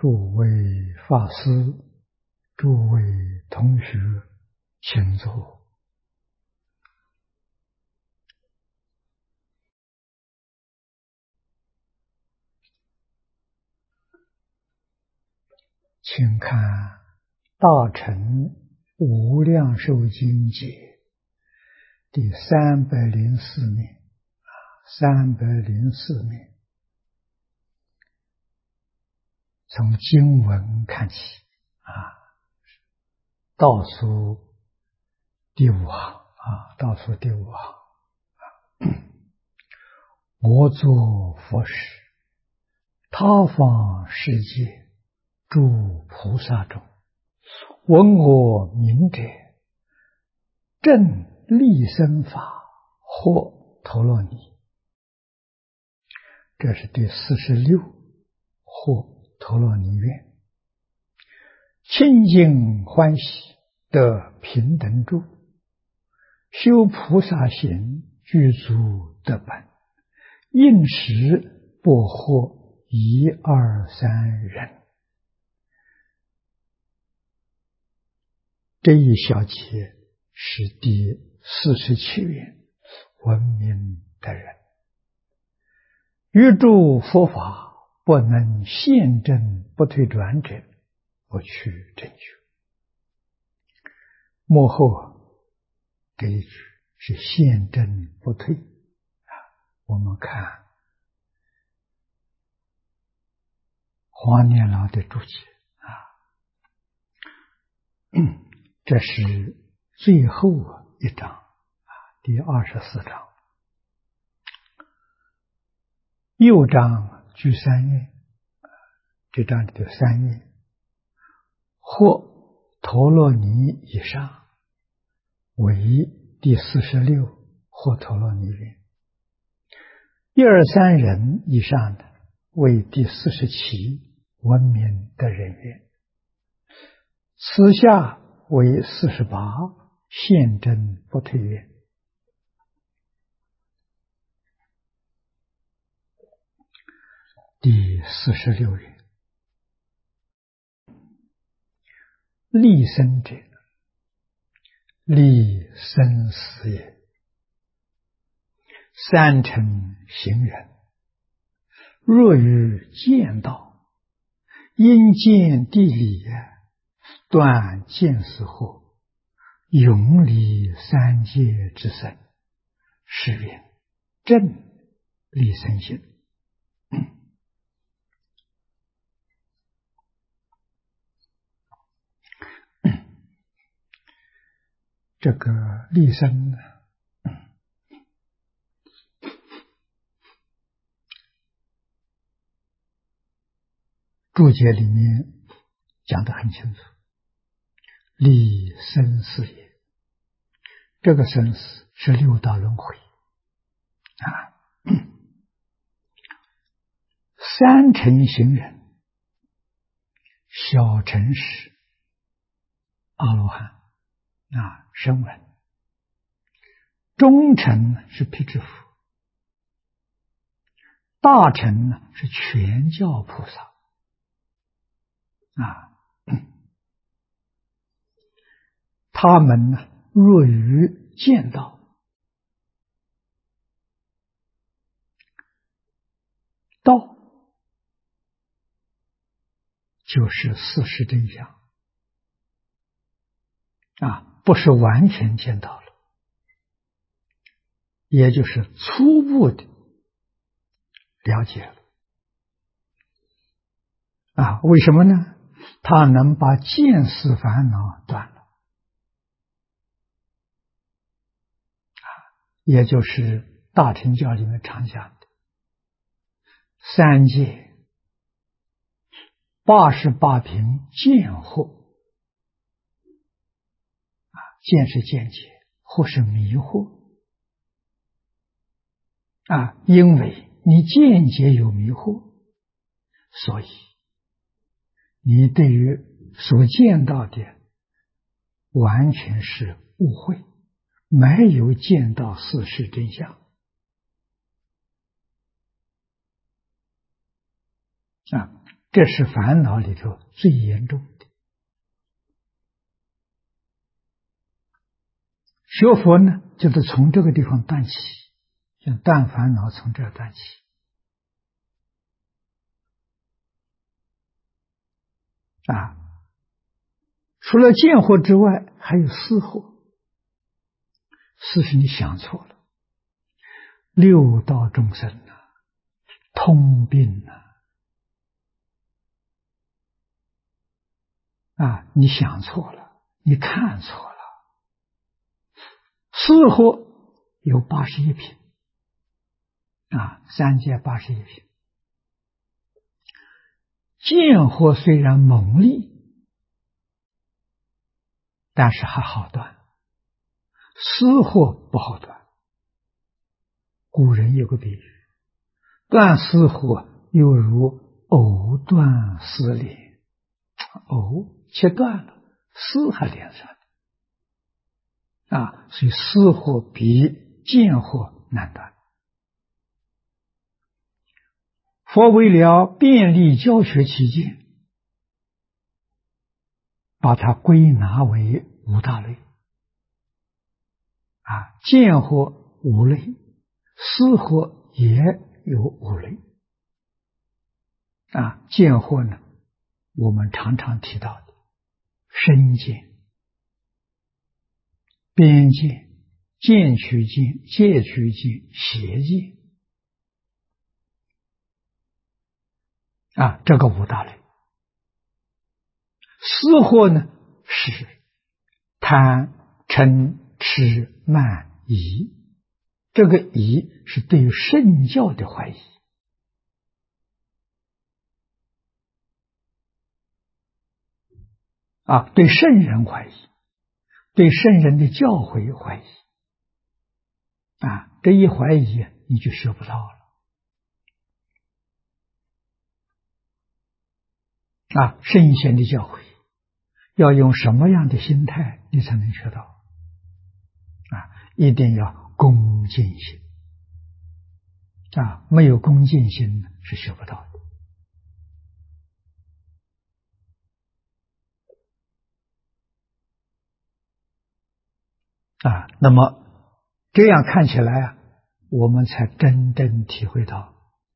诸位法师、诸位同学，请坐。请看《大乘无量寿经解》第304面，304面，从经文看起倒数第5行倒数第5行。我作佛时，他方世界诸菩萨中，闻我名者，正利生法，或陀罗尼。这是第46，或陀罗尼愿。清净欢喜，得平等住，修菩萨行，具足得本，应时不获1、2、3人。这一小节是第47愿，闻名的人，欲诸佛法不能现证不退转者，不去正觉。幕后这一句是现证不退我们看黄念老的注解这是最后一章第24章。右章具3愿，这章里的3愿，或陀罗尼以上为第46或陀罗尼愿，1、2、3人以上的为第47闻名的人愿，此下为48现证不退愿。第46愿，利生者，利生死也。三乘行人，若于见道，因见地理，断见思惑，永离三界之身，是曰正利生行。这个利生呢，注解里面讲得很清楚，利生死也。这个生死是六道轮回三乘行人，小乘是阿罗汉声闻，中乘是辟支佛，大乘是全教菩萨他们若于见道，道就是事实真相不是完全见到了，也就是初步的了解了为什么呢？他能把见思烦恼断了也就是大乘教里面常讲的三界88品见惑见是见解，或是迷惑因为你见解有迷惑，所以你对于所见到的完全是误会，没有见到事实真相这是烦恼里头最严重的。学佛呢，就是从这个地方断起，就断烦恼从这儿断起。除了见惑之外，还有思惑。思是你想错了，六道众生通病你想错了，你看错了。思惑有81品三界81品。见惑虽然猛烈，但是还好断，思惑不好断。古人有个比喻，断思惑犹如藕断丝连。藕切断了，丝还连上所以思惑比见惑难断。佛为了便利教学起见，把它归纳为五大类。见惑五类，思惑也有五类。见惑呢，我们常常提到的身见、边见、见取见、戒取见、邪见这个五大类。思惑呢，是贪、嗔、痴、慢、疑。这个疑是对于圣教的怀疑对圣人怀疑，对圣人的教诲怀疑这一怀疑你就学不到了圣贤的教诲要用什么样的心态你才能学到一定要恭敬心没有恭敬心是学不到的那么这样看起来我们才真正体会到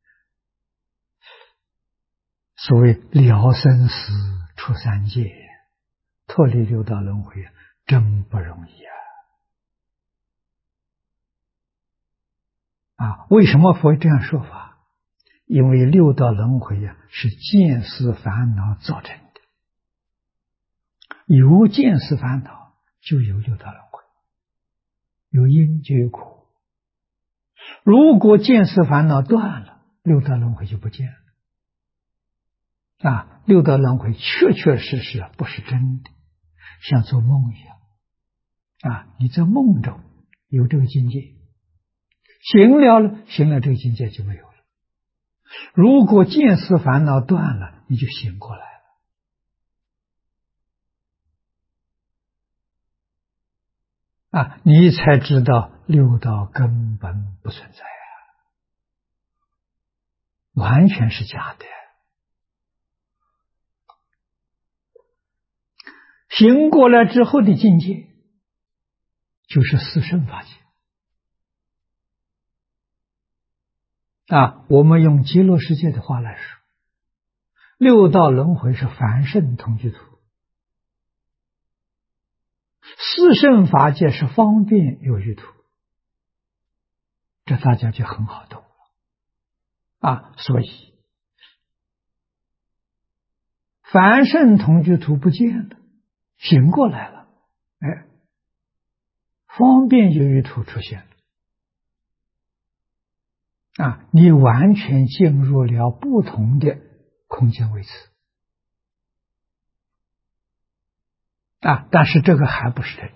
所谓了生死出三界，脱离六道轮回真不容易为什么佛这样说法？因为六道轮回是见思烦恼造成的，有见思烦恼就有六道轮回，有因就有果。如果见思烦恼断了，六道轮回就不见了六道轮回确确实实不是真的，像做梦一样你在梦中有这个境界，醒了这个境界就没有了。如果见思烦恼断了，你就醒过来了你才知道六道根本不存在完全是假的。醒过来之后的境界就是四圣法界我们用极乐世界的话来说，六道轮回是凡圣同居土，四圣法界是方便有余土，这大家就很好懂了所以凡圣同居土不见了，醒过来了方便有余土出现了你完全进入了不同的空间位置但是这个还不是真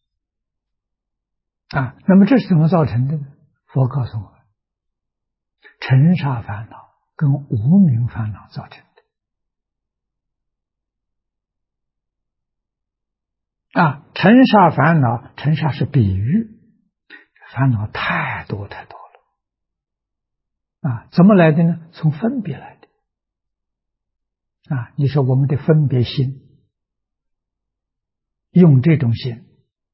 的那么这是怎么造成的呢？佛告诉我们，尘沙烦恼跟无明烦恼造成的尘沙烦恼，尘沙是比喻，烦恼太多太多了怎么来的呢？从分别来的你说我们的分别心，用这种心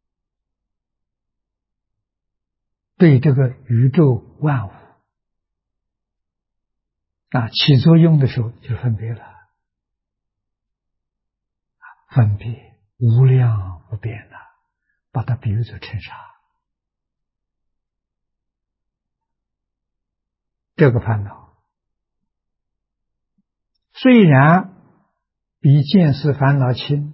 对这个宇宙万物起作用的时候，就分别了，分别无量无边把它比喻作尘沙。这个烦恼虽然比见思烦恼轻，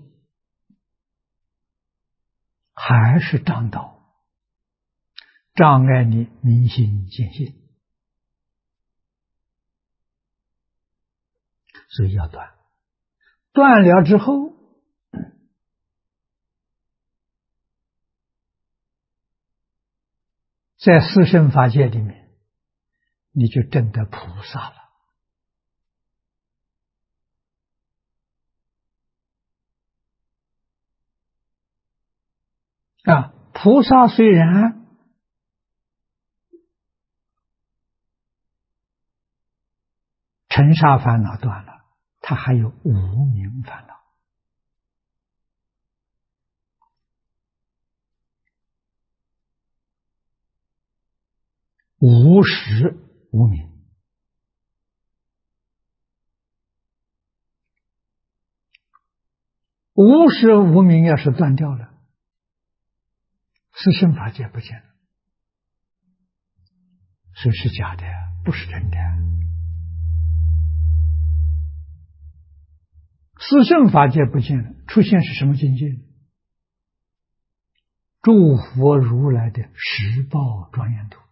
还是障道，障碍你明心见性，所以要断。断了之后，在四圣法界里面，你就证得菩萨了。菩萨虽然尘沙烦恼断了，他还有无明烦恼。无始无明，无始无明要是断掉了，四圣法界不见了，所以是假的，不是真的。四圣法界不见了，出现是什么境界？诸佛如来的十报庄严土。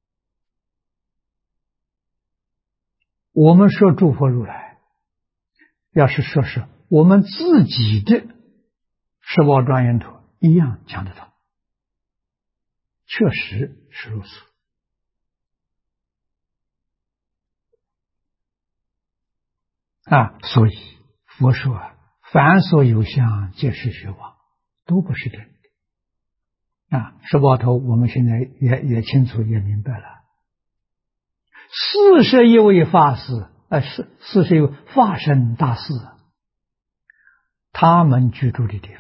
我们说诸佛如来，要是说是我们自己的十报庄严土，一样讲得通，确实是如此。所以佛说凡所有相，皆是虚妄，都不是真的。十报头我们现在也清楚也明白了。41位法师41位法身大士，他们居住的地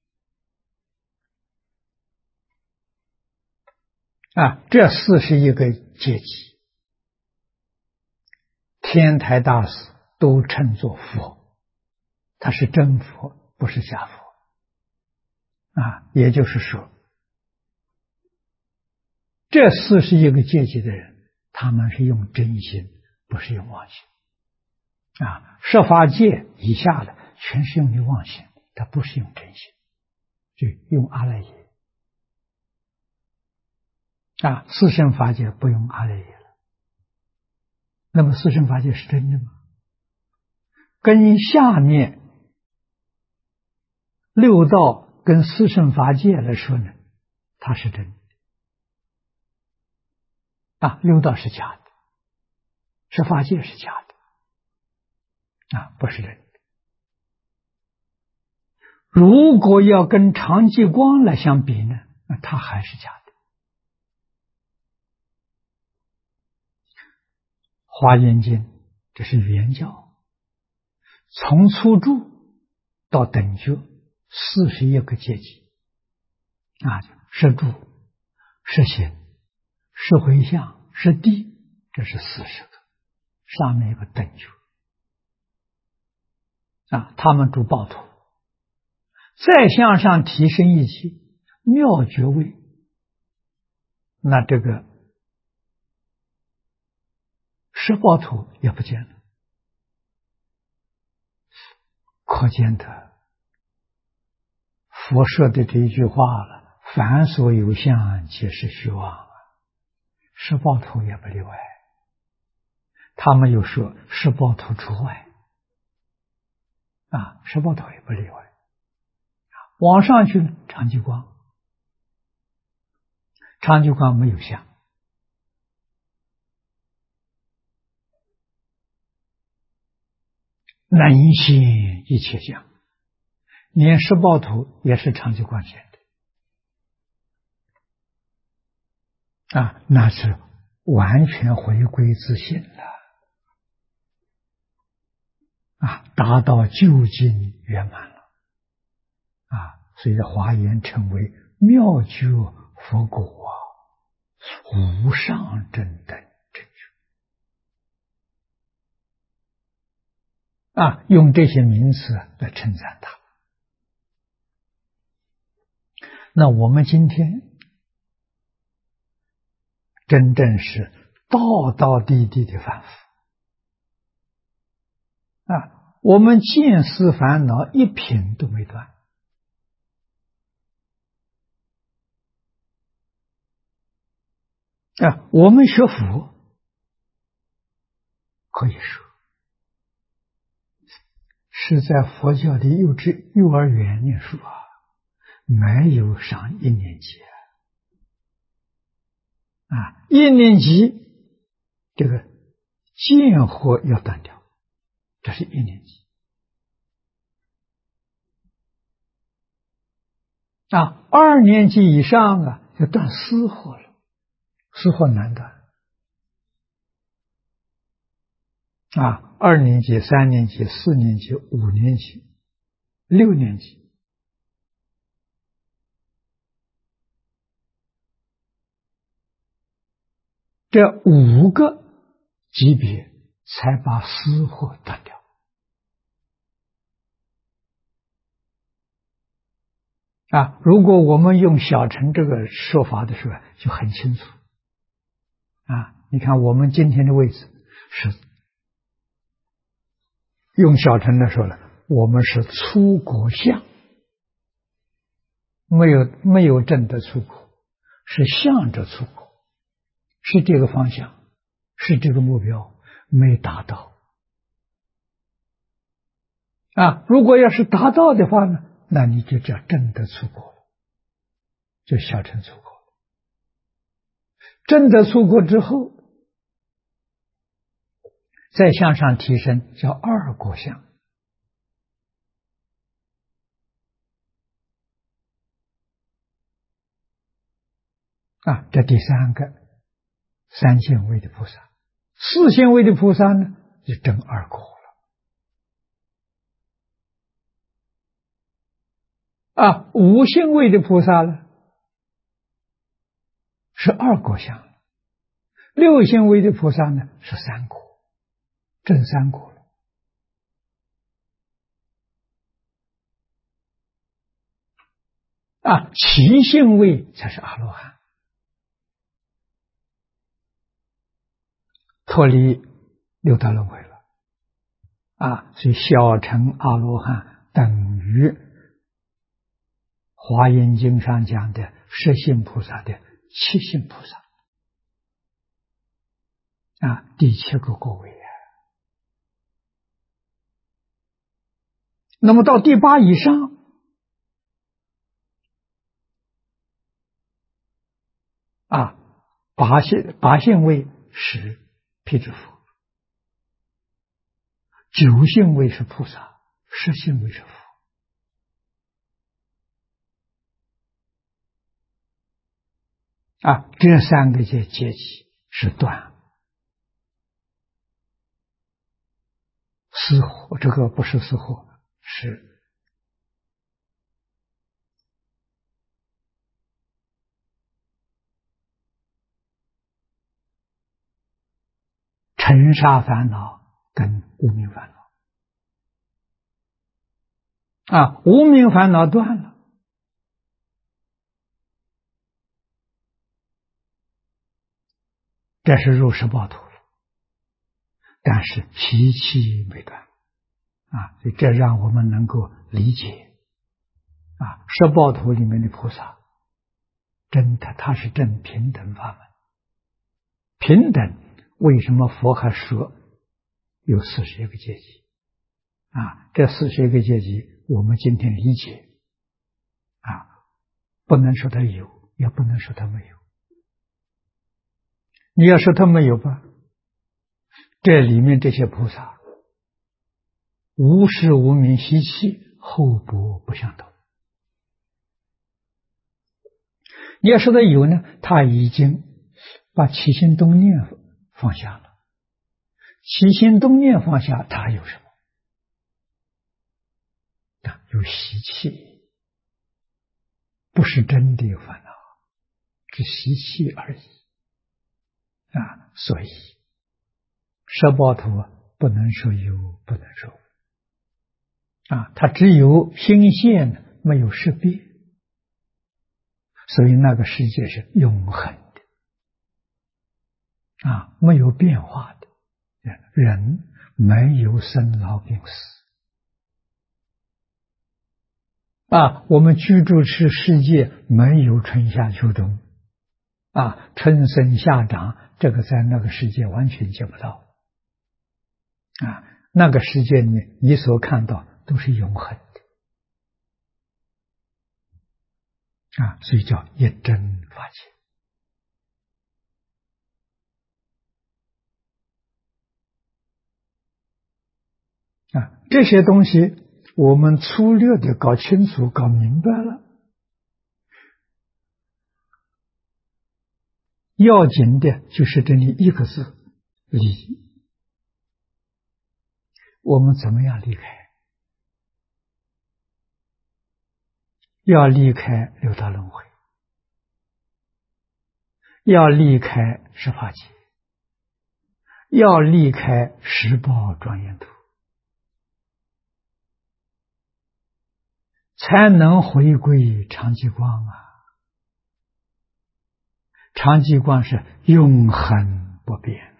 方这41个阶级，天台大师都称作佛，他是真佛，不是假佛。也就是说，这41个阶级的人，他们是用真心，不是用妄心。十法界以下的全是用的妄心，他不是用真心，就用阿赖耶。四圣法界不用阿赖耶了。那么四圣法界是真的吗？跟下面六道跟四圣法界来说呢，它是真的。六道是假的，十法界是假的，不是真的。如果要跟常寂光来相比呢，它还是假的。华严经这是原教，从初住到等觉41个阶级，是住、是行、是回向、是地，这是40个，上面有个等觉。他们住报土，再向上提升一级妙觉位，那这个十报土也不见了。可见的佛说的这一句话了，凡所有相，皆是虚妄，十报土也不例外。他们又说十报土除外，十报土也不例外。往上去呢，常寂光，常寂光没有相，能现一切相，连十报土也是常寂光现的，那是完全回归自性了。 达到究竟圆满了所以华严称为妙觉佛果无上正等正觉用这些名词来称赞它。那我们今天真正是道道地地的凡夫我们见思烦恼一品都没断我们学佛可以说是在佛教的幼儿园念书没有上一年级一年级这个见惑要断掉，这是一年级二年级以上就断思惑了，思惑难断二年级、三年级、四年级、五年级、六年级这5个级别才把思惑断掉如果我们用小乘这个说法的时候就很清楚你看我们今天的位置是用小乘的说了，我们是出国相，没有证得出国，是向着出国，是这个方向，是这个目标，没达到如果要是达到的话呢，那你就叫证得出国了，就小乘出国。证得出国之后再向上提升叫二果相这第三个三线位的菩萨，四线位的菩萨呢就证二果了五线位的菩萨呢是二果相，六线位的菩萨呢是三果，证三果了七线位才是阿罗汉，脱离六道轮回了所以小乘阿罗汉等于华严经上讲的十信菩萨的七信菩萨第七个果位那么到第八以上八线位是辟支佛，九线位是菩萨，十线位是佛这三个阶级是断思惑，这个不是思惑，是尘沙烦恼跟无明烦恼无明烦恼断了，这是入十报土了，但是习气没断所以这让我们能够理解十报土里面的菩萨真的他是证平等法门，平等为什么佛还说有41个阶级这41个阶级我们今天理解不能说它有，也不能说它没有。你要说它没有吧，这里面这些菩萨无始无明习气，厚薄不相同。你要说它有呢，他已经把起心动念放下了，起心动念放下，他还有什么？ 有习气，不是真的有烦恼，是习气而已。所以摄报图不能说有，不能说无。它只有心现，没有识别，所以那个世界是永恒的，没有变化的。人没有生老病死。我们居住是世界没有春夏秋冬，春生夏长，这个在那个世界完全见不到。那个世界里面你所看到都是永恒的。所以叫一真法界。这些东西我们粗略的搞清楚、搞明白了，要紧的就是这里一个字：离。我们怎么样离开？要离开六道轮回，要离开十法界，要离开十报庄严土，才能回归常寂光。常寂光是永恒不变。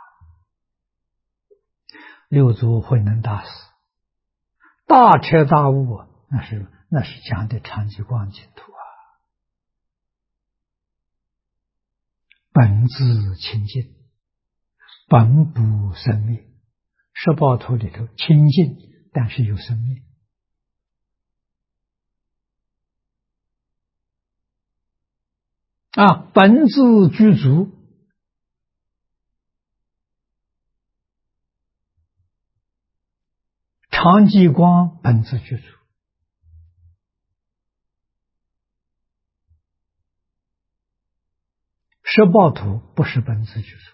六祖慧能大师大彻大悟，那是讲的常寂光净土。本自清净，本不生灭。十报图里头清净，但是有生灭。本自具足，常寂光本自具足。十报图不是本自具足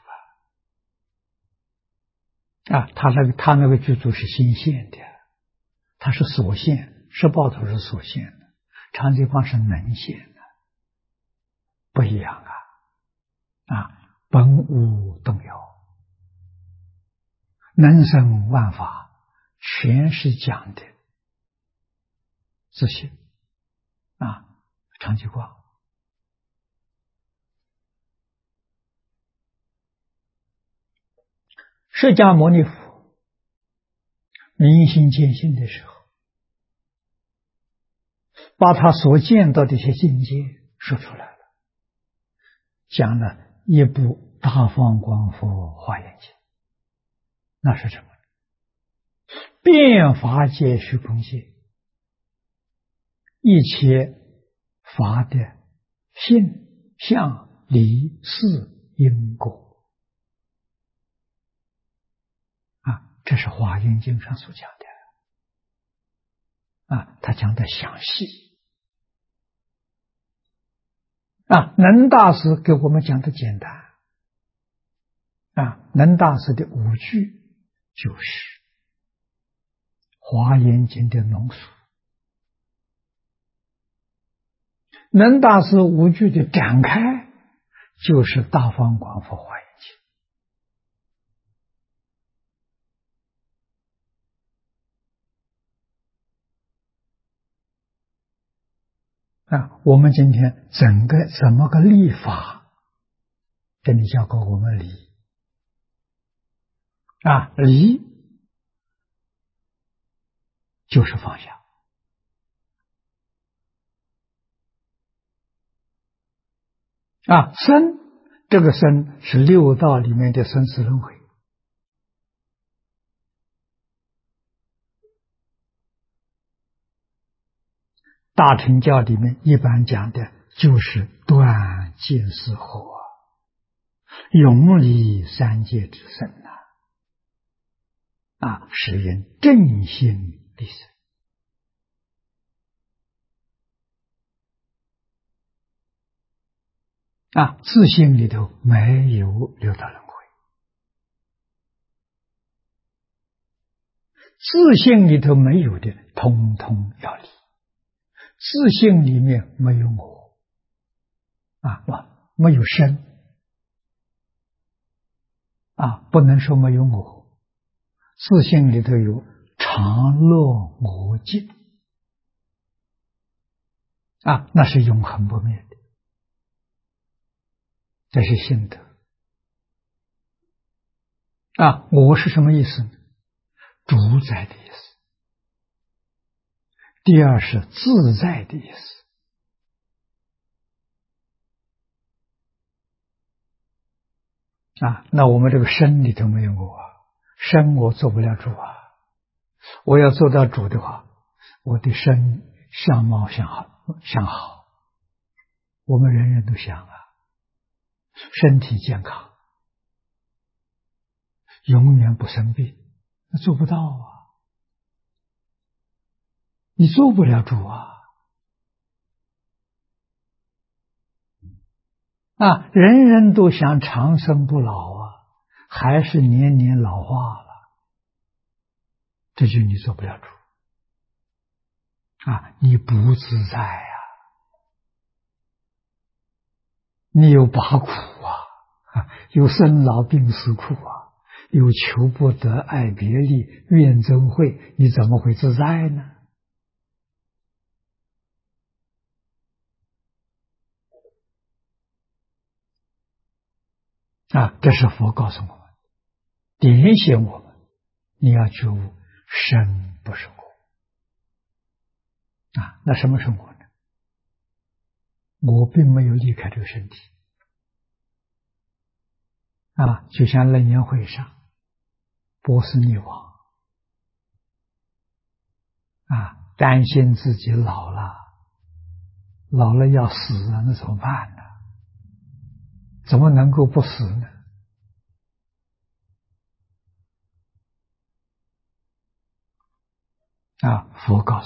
他那个具足是心现的，他是所现，十报图是所现的，常寂光是能现的，不一样本无动摇，能生万法，全是讲的自信常寂光。释迦牟尼佛明心见性的时候，把他所见到的一些境界说出来了，讲了一部大放光佛华严经。那是什么？遍法界虚空界一切法的性相理事因果这是华严经上所讲的他讲的详细能大师给我们讲的简单能大师的五句就是华严经的浓缩，能大师五句的展开就是大放光佛华严经。我们今天整个怎么个立法，这里教给我们理理就是放下生，这个生是六道里面的生死轮回。大乘教里面一般讲的就是断见思惑永离三界之身使人正心立身自性里头没有六道轮回，自性里头没有的通通要离。自性里面没有我没有身不能说没有我，自性里头有常乐我净那是永恒不灭的，这是心得我是什么意思呢？主宰的意思。第二是自在的意思那我们这个身里头没有我身我做不了主我要做到主的话，我的身相貌想好，我们人人都想身体健康，永远不生病，那做不到你做不了主人人都想长生不老还是年年老化了，这就你做不了主你不自在你有八苦有生老病死苦有求不得爱别离怨憎会，你怎么会自在呢？这是佛告诉我们，点醒我们，你要觉悟身不是我那什么是我呢？我并没有离开这个身体就像楞严会上波斯匿王担心自己老了要死了，那怎么办呢？怎么能够不死呢？佛告诉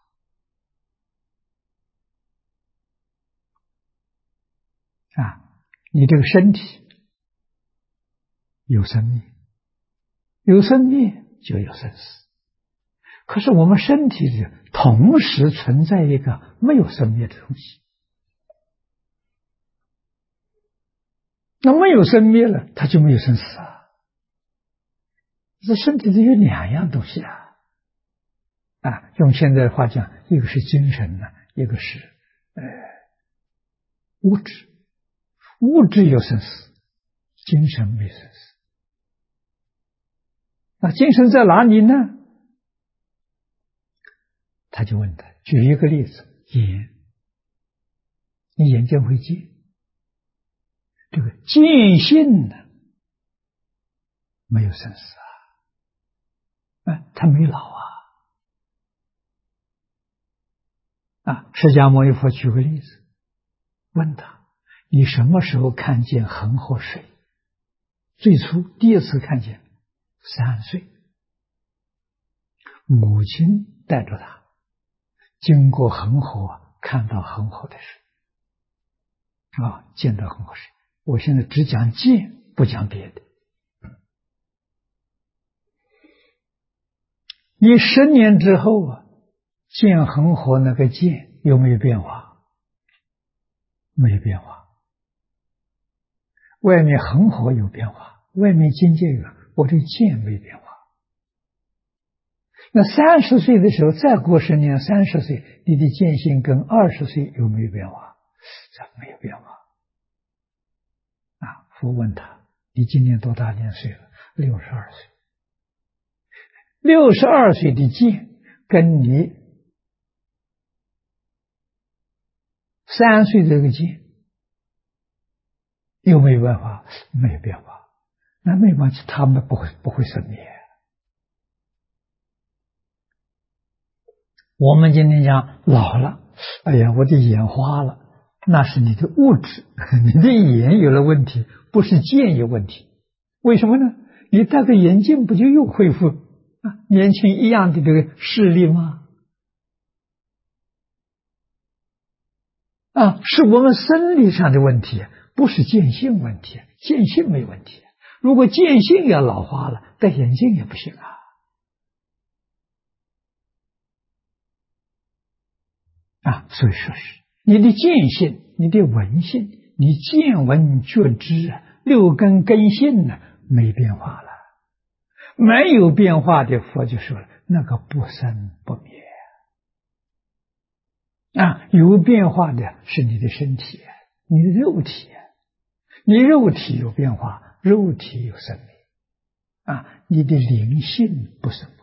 他你这个身体有生命，有生命就有生死，可是我们身体里同时存在一个没有生命的东西，那没有生命了，它就没有生死这身体里有两样东西用现在的话讲，一个是精神一个是物质。物质有生死，精神没生死。那精神在哪里呢？他就问他，举一个例子，眼，你眼睛会见，这个见性呢，没有生死他没老释迦牟尼佛举个例子，问他，你什么时候看见恒河水？最初第一次看见3岁，母亲带着他经过恒河，看到恒河的水见到恒河水。我现在只讲见，不讲别的。你10年之后见恒河那个见有没有变化？没有变化。外面恒河有变化，外面境界有，我这见没变化。那30岁的时候，再过10年，30岁，你的见性跟20岁有没有变化？这没有变化佛问他，你今年多大年岁了？62岁。62岁的见跟你3岁这个见有没有变化？没有变化。那没关系，他们不会生灭。我们今天讲老了，哎呀，我的眼花了，那是你的物质，你的眼有了问题，不是见有问题。为什么呢？你戴个眼镜不就又恢复年轻一样的这个视力吗？是我们生理上的问题，不是见性问题。见性没问题，如果见性要老化了，戴眼镜也不行所以说是你的见性、你的闻性、你见闻觉知六根根性呢，没变化了。没有变化的，佛就说了，那个不生不灭。有变化的是你的身体，你的肉体，你肉体有变化，肉体有生命，你的灵性不生不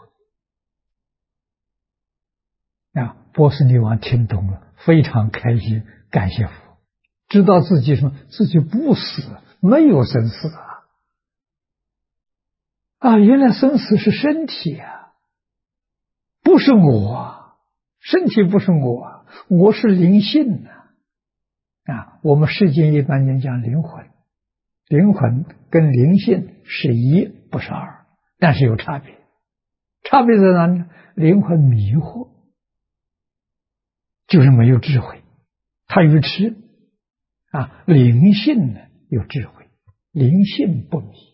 灭。波斯女王听懂了，非常开心，感谢佛，知道自己自己不死，没有生死原来生死是身体不是我，身体不是我，我是灵性我们世间一般人讲灵魂，灵魂跟灵性是一，不是二，但是有差别。差别在哪里呢？灵魂迷惑，就是没有智慧，它愚痴灵性呢有智慧，灵性不迷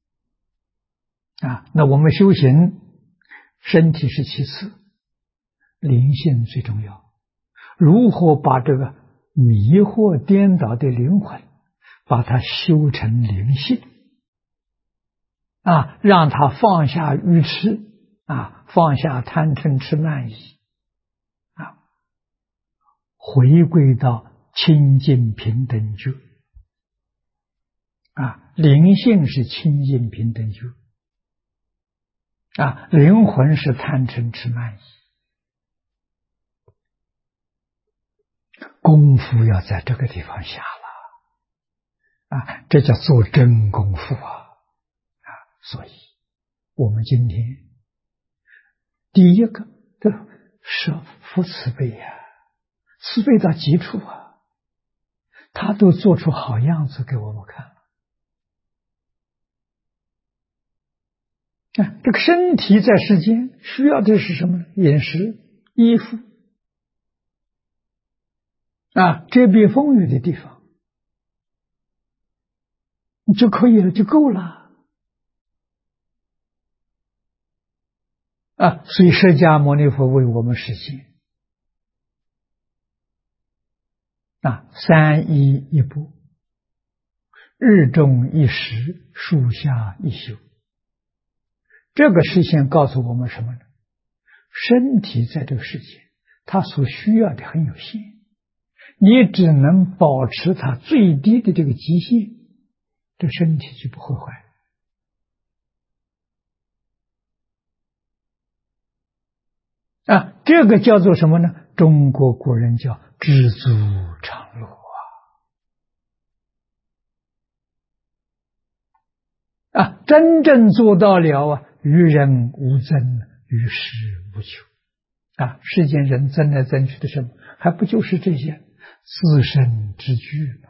那我们修行，身体是其次，灵性最重要。如何把这个迷惑颠倒的灵魂，把它修成灵性让它放下愚痴放下贪嗔痴慢疑回归到清净平等觉灵性是清净平等觉灵魂是贪嗔痴慢疑。功夫要在这个地方下了这叫做真功夫所以我们今天第一个是佛慈悲慈悲到极处他都做出好样子给我们看了这个身体在世间需要的是什么？饮食、衣服遮蔽风雨的地方就可以了，就够了所以释迦牟尼佛为我们实现三依一钵，日中一时，树下一宿。这个实现告诉我们什么呢？身体在这个世界它所需要的很有限，你只能保持它最低的这个极限，这身体就不会坏这个叫做什么呢？中国古人叫知足常乐真正做到了于人无增，于事无求世间人增来增去的什么？还不就是这些自身之具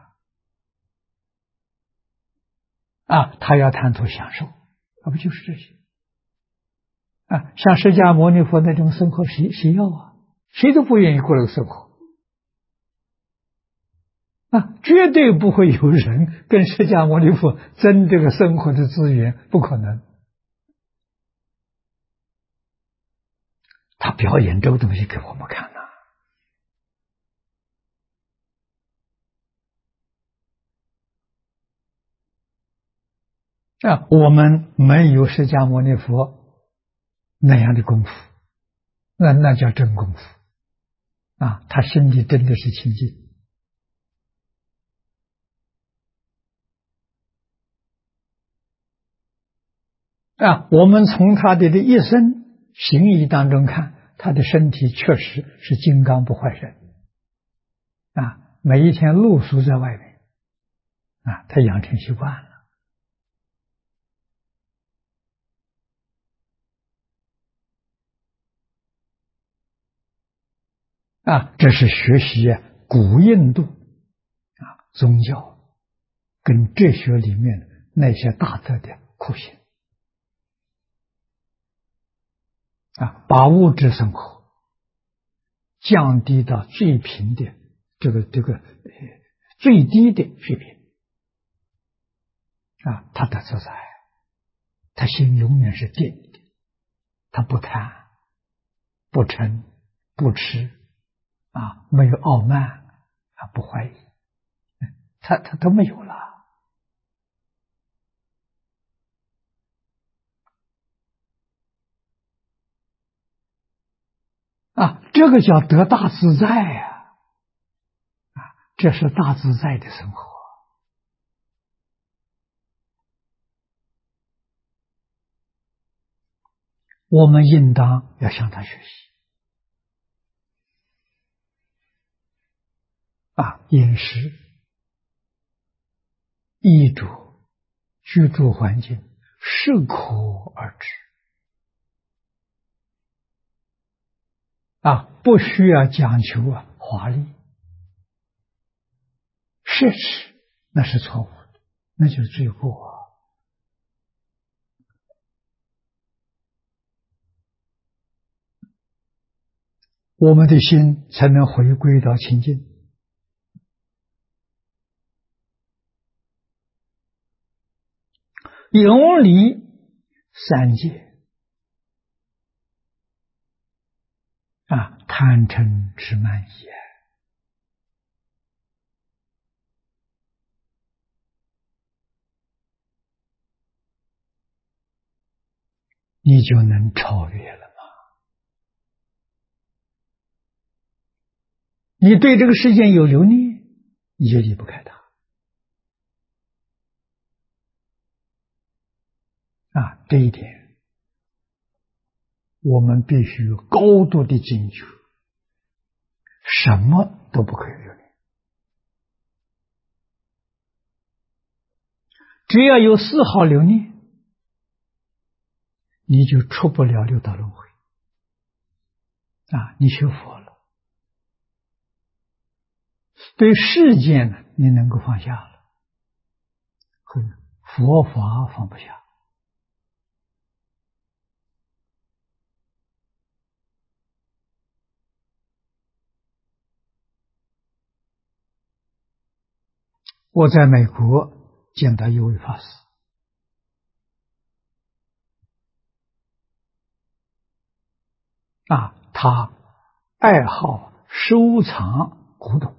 吗？他要贪图享受，不就是这些像释迦牟尼佛那种生活，谁要谁都不愿意过那个生活绝对不会有人跟释迦牟尼佛争这个生活的资源，不可能。他表演这个东西给我们看我们没有释迦牟尼佛那样的功夫，那叫真功夫他心里真的是清净我们从他的一生行仪当中看，他的身体确实是金刚不坏身每一天露宿在外面他养成习惯了这是学习古印度宗教跟哲学里面那些大德的苦行把物质生活降低到最平的这个最低的水平他的自在，他心永远是定的，他不贪不嗔不痴没有傲慢不怀疑，他都没有了这个叫得大自在这是大自在的生活。我们应当要向他学习饮食、衣着、居住环境适可而止不需要讲求华丽奢侈，那是错误的，那就是罪过我们的心才能回归到清净。永离三界贪嗔痴慢疑你就能超越了吗？你对这个世界有留念，你就离不开它这一点我们必须有高度的警觉，什么都不可以留恋，只要有丝毫留念，你就出不了六道轮回你学佛了，对世界呢你能够放下了，佛法放不下。我在美国见到一位法师他爱好收藏古董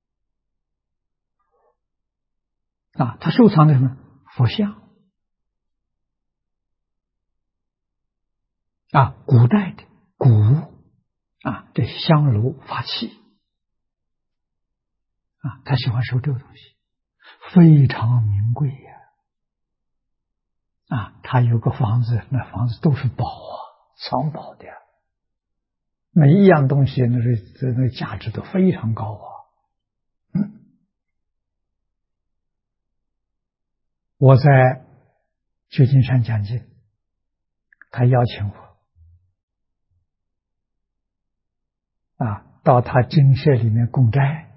他收藏的什么佛像古代的古物这香炉法器他喜欢收这个东西，非常名贵他有个房子，那房子都是宝藏宝的每一样东西那个价值都非常高我在旧金山讲经，他邀请我到他精舍里面供斋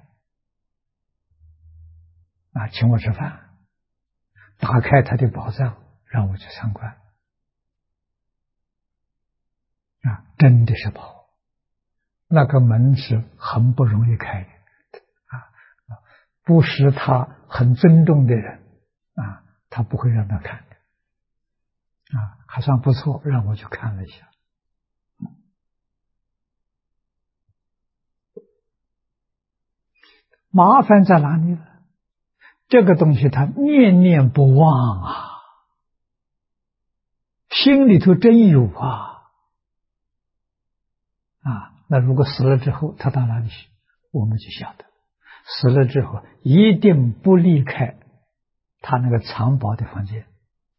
请我吃饭，打开他的宝藏让我去参观真的是宝，那个门是很不容易开的不是他很尊重的人他不会让他看的还算不错，让我去看了一下。麻烦在哪里呢？这个东西他念念不忘心里头真有那如果死了之后他到哪里去，我们就晓得死了之后一定不离开他那个藏宝的房间。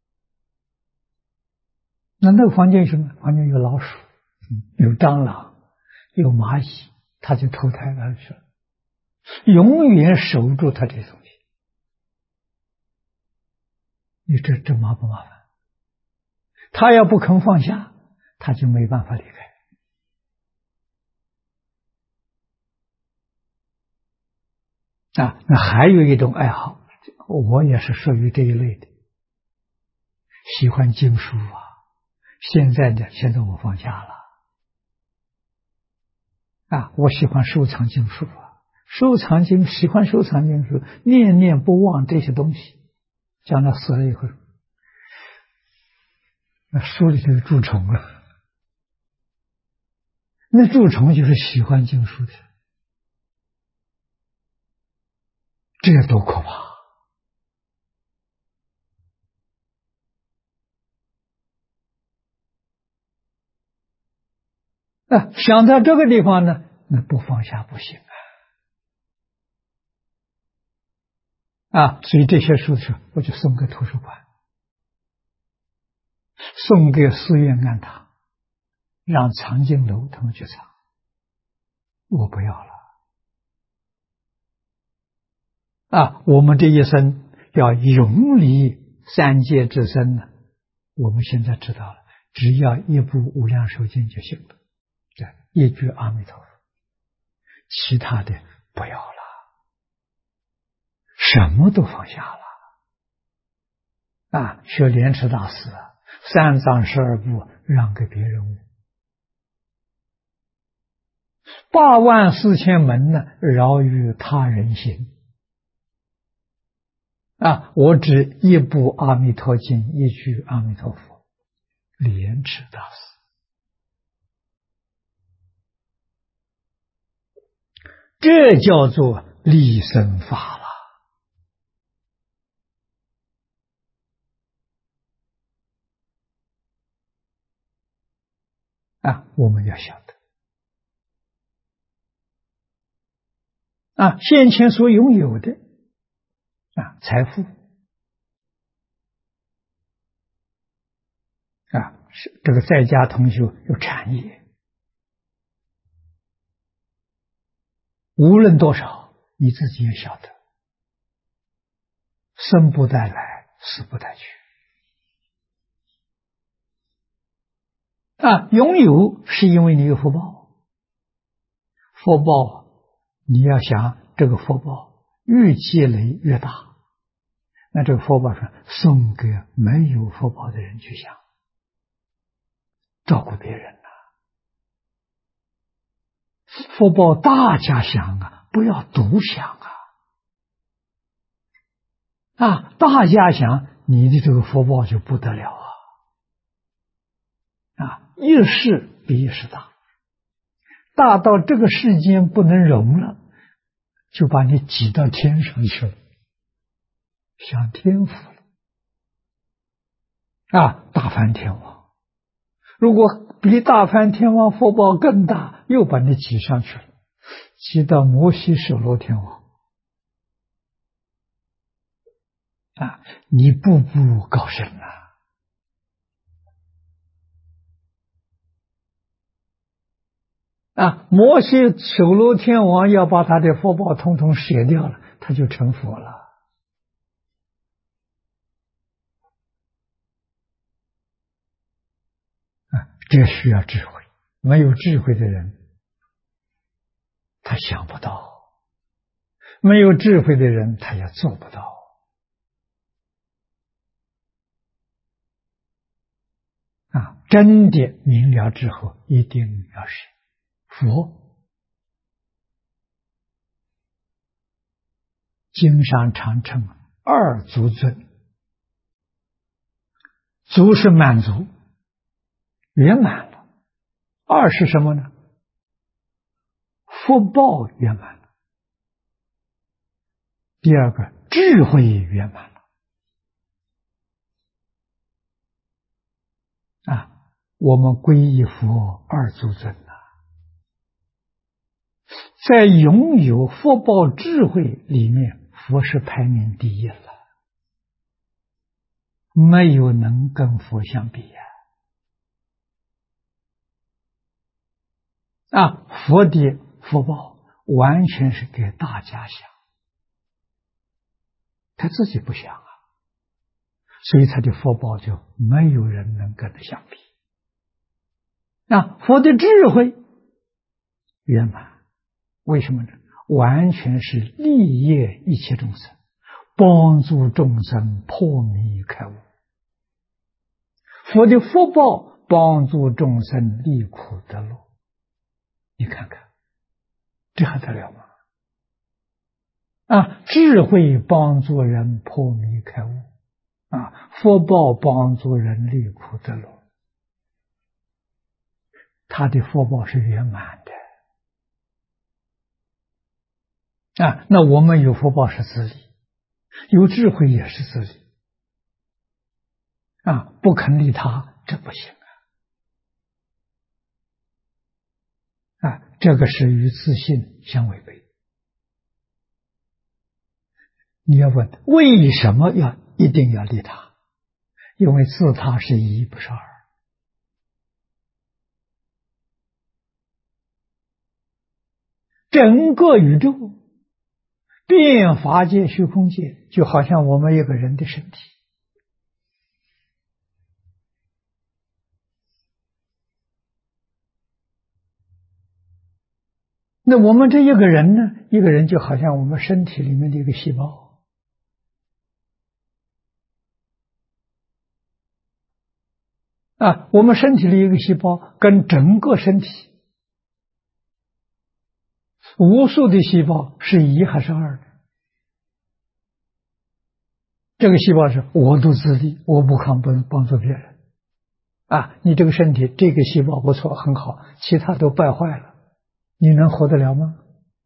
那个房间有什么？房间有老鼠，有蟑螂，有蚂蚁，他就投胎而去了，永远守住他这些东西。你这麻不麻烦？他要不肯放下，他就没办法离开那还有一种爱好，我也是属于这一类的，喜欢经书现在我放下了我喜欢收藏经书喜欢收藏经书，念念不忘这些东西，将来死了以后，那书里头蛀虫了，那蛀虫就是喜欢经书的这多可怕！想到这个地方呢，那不放下不行所以这些书我就送给图书馆，送给寺院庵堂，让藏经楼他们去藏，我不要了我们这一生要永离三界之身呢，我们现在知道了，只要一部无量寿经就行了，一句阿弥陀佛，其他的不要了，什么都放下了学莲池大师三藏12部让给别人悟，84000门呢饶于他人行我只一部阿弥陀经，一句阿弥陀佛，莲池大师。这叫做立身法了我们要晓得先前所拥有的财富这个在家同修有产业，无论多少，你自己也晓得，生不带来，死不带去拥有是因为你有福报，福报你要想这个福报越积累越大，那这个福报是送给没有福报的人去享，照顾别人福报大家享不要独享大家享，你的这个福报就不得了一世比一世大，大到这个世间不能容了，就把你挤到天上去了，享天福了大梵天王。如果比大梵天王福报更大，又把你挤上去了，挤到摩西首罗天王你步步高升摩西首罗天王要把他的福报统统舍掉了，他就成佛了这需要智慧，没有智慧的人他想不到，没有智慧的人他也做不到真的明了之后，一定要是佛。经上常称二足尊，足是满足圆满了，二是什么呢？福报圆满了，第二个智慧圆满了我们皈依佛二足尊在拥有福报智慧里面，佛是排名第一了，没有能跟佛相比佛的福报完全是给大家想，他自己不想所以他的福报就没有人能跟他相比佛的智慧圆满，为什么呢？完全是利益一切众生，帮助众生破迷开悟。佛的福报帮助众生离苦得乐，你看看这还得了吗？智慧帮助人破迷开悟福报帮助人离苦得乐，他的福报是圆满的那我们有福报是自利，有智慧也是自利。不肯利他，这不行这个是与自信相违背。你要问为什么一定要利他？因为自他是一，不是二。整个宇宙变法界、虚空界，就好像我们一个人的身体。那我们这一个人呢？一个人就好像我们身体里面的一个细胞。我们身体里一个细胞跟整个身体无数的细胞是一还是二呢？这个细胞是我独自利，我不抗帮助别人。你这个身体这个细胞不错很好，其他都败坏了，你能活得了吗？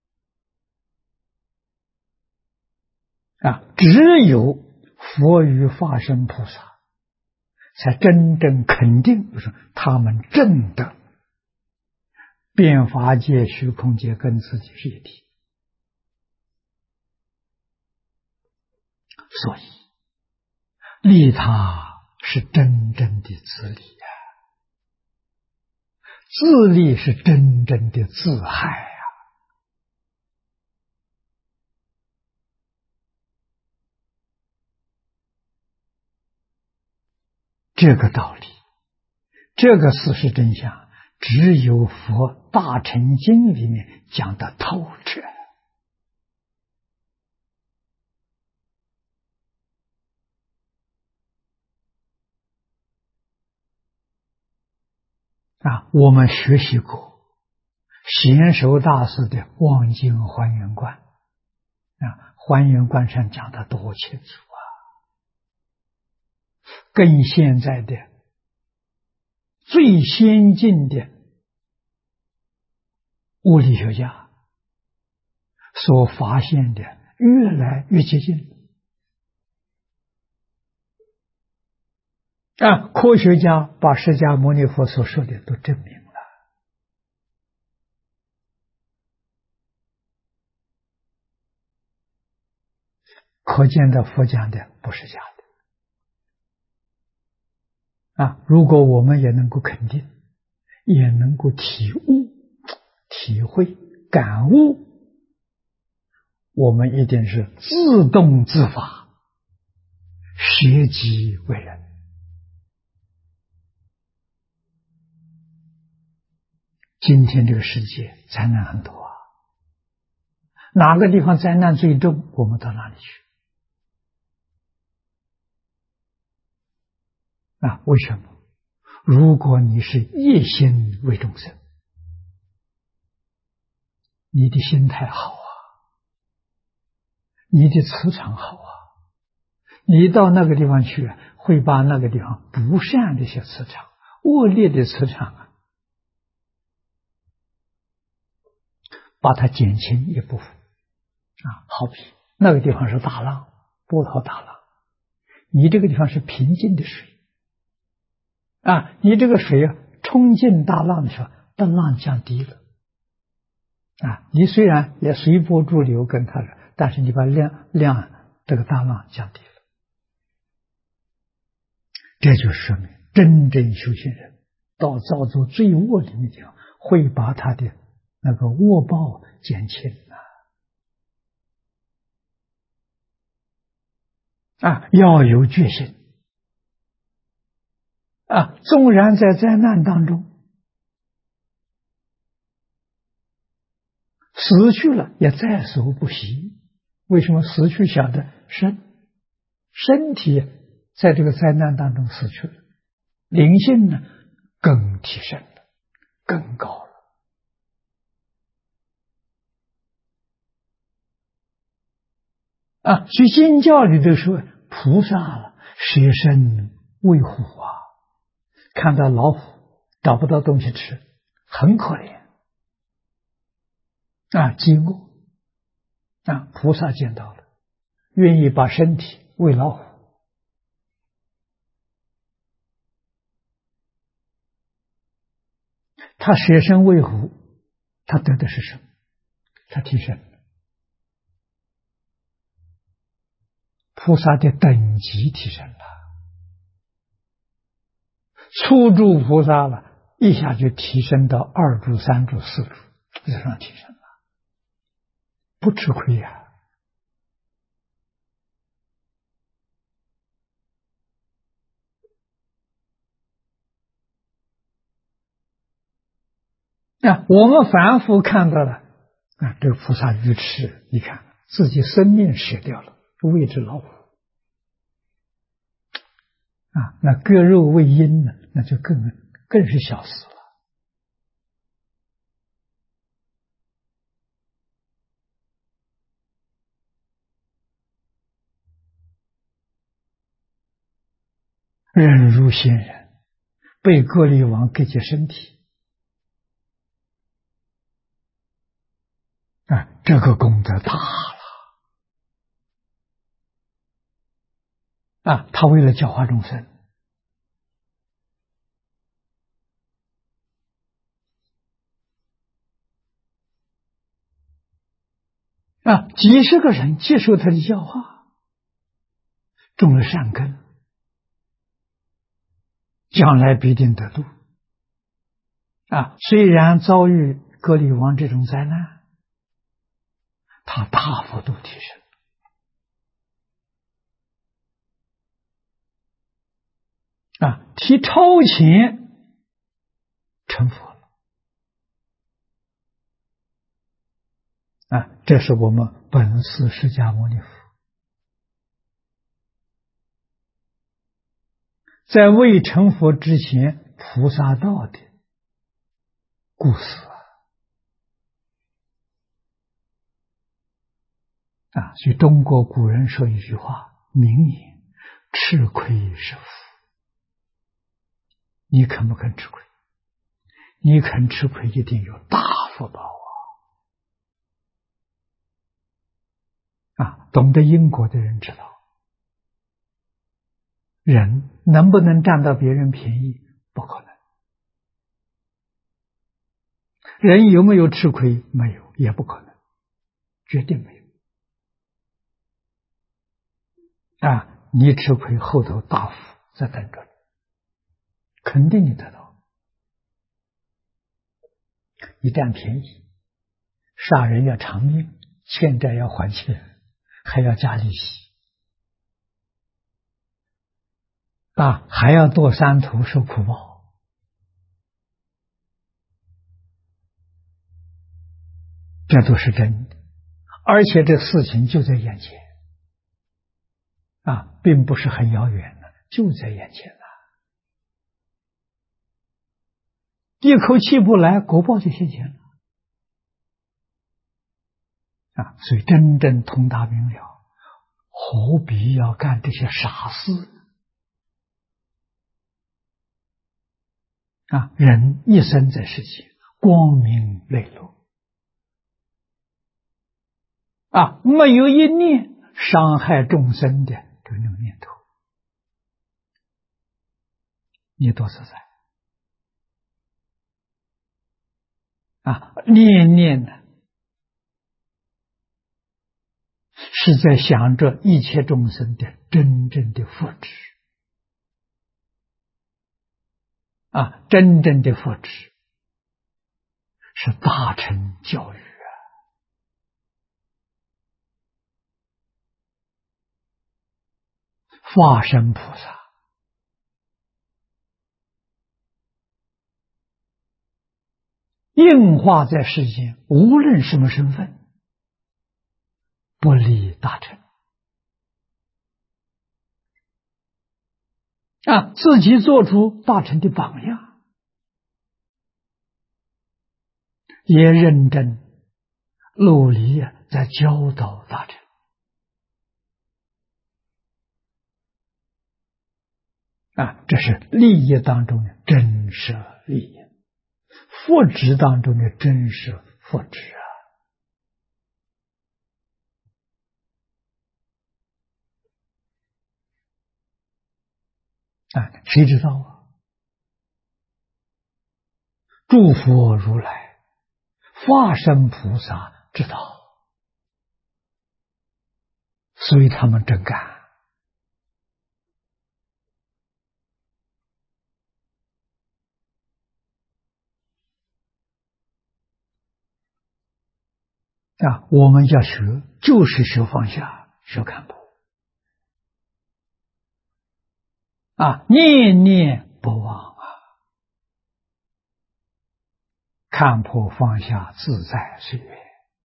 只有佛与法身菩萨才真正肯定，就是他们证得变法界、虚空界跟自己是一体。所以利他是真正的自利自利是真正的自害这个道理，这个事实真相，只有佛大乘经里面讲得透彻。我们学习过贤首大师的《望经还原观》还原观上讲得多清楚跟现在的最先进的物理学家所发现的越来越接近科学家把释迦牟尼佛所说的都证明了。可见的佛讲的不是假的如果我们也能够肯定，也能够体悟、体会、感悟，我们一定是自动自发，学己为人。今天这个世界灾难很多哪个地方灾难最重，我们到哪里去为什么？如果你是一心为众生，你的心态好你的磁场好你到那个地方去会把那个地方不善的一些磁场、恶劣的磁场把它减轻一部分好比那个地方是大浪，波涛大浪，你这个地方是平静的水你这个水冲进大浪的时候，当浪降低了你虽然也随波逐流跟它的，但是你把量这个大浪降低了，这就说明真正修行人到造作最恶劣的地方，会把他的那个恶报减轻要有决心纵然在灾难当中死去了，也在所不惜。为什么死去晓得身体在这个灾难当中死去了，灵性呢更提升了，更高了所以经教里头说，菩萨舍身为虎看到老虎找不到东西吃，很可怜饥饿菩萨见到了，愿意把身体喂老虎。他舍身喂虎，他得的是什么？他提升了，菩萨的等级提升了，初住菩萨了，一下就提升到二住、三住、四住，往上提升了，不吃亏呀。我们凡夫看到了，这个菩萨愚痴，你看自己生命舍掉了，喂只老虎，那割肉喂鹰呢，那就更是小事了。忍辱仙人，被割离王割截身体，这个功德大了。他为了教化众生，几十个人接受他的教化，种了善根，将来必定得度。虽然遭遇割离王这种灾难，他大幅度提升。提超前成佛了。这是我们本师释迦牟尼佛在未成佛之前菩萨道的故事所以中国古人说一句话名言：吃亏是福。你肯不肯吃亏？你肯吃亏，一定有大福报懂得因果的人知道，人能不能占到别人便宜？不可能。人有没有吃亏？没有，也不可能，绝对没有。你吃亏，后头大福在等着你，肯定你得到。一占便宜，杀人要偿命，欠债要还钱，还要加利息，还要堕三途受苦报。这都是真的，而且这事情就在眼前并不是很遥远的，就在眼前一口气不来，果报就现前了所以真正通达明了，何必要干这些傻事人一生在世间，光明磊落没有一念伤害众生的这种念头，你多自在念念呢是在想着一切众生的真正的福祉真正的福祉是大乘教育化身菩萨应化在世间，无论什么身份，不离大乘自己做出大乘的榜样，也认真努力在教导大乘这是利益当中的真实利益，福祉当中的真实福祉谁知道啊？诸佛如来、化身菩萨知道，所以他们真干。我们要学，就是学放下，学看破。念念不忘看破放下，自在随缘。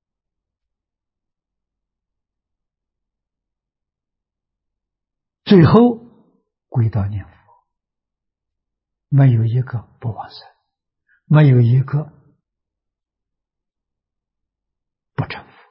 最后归到念佛，没有一个不往生，没有一个不成佛，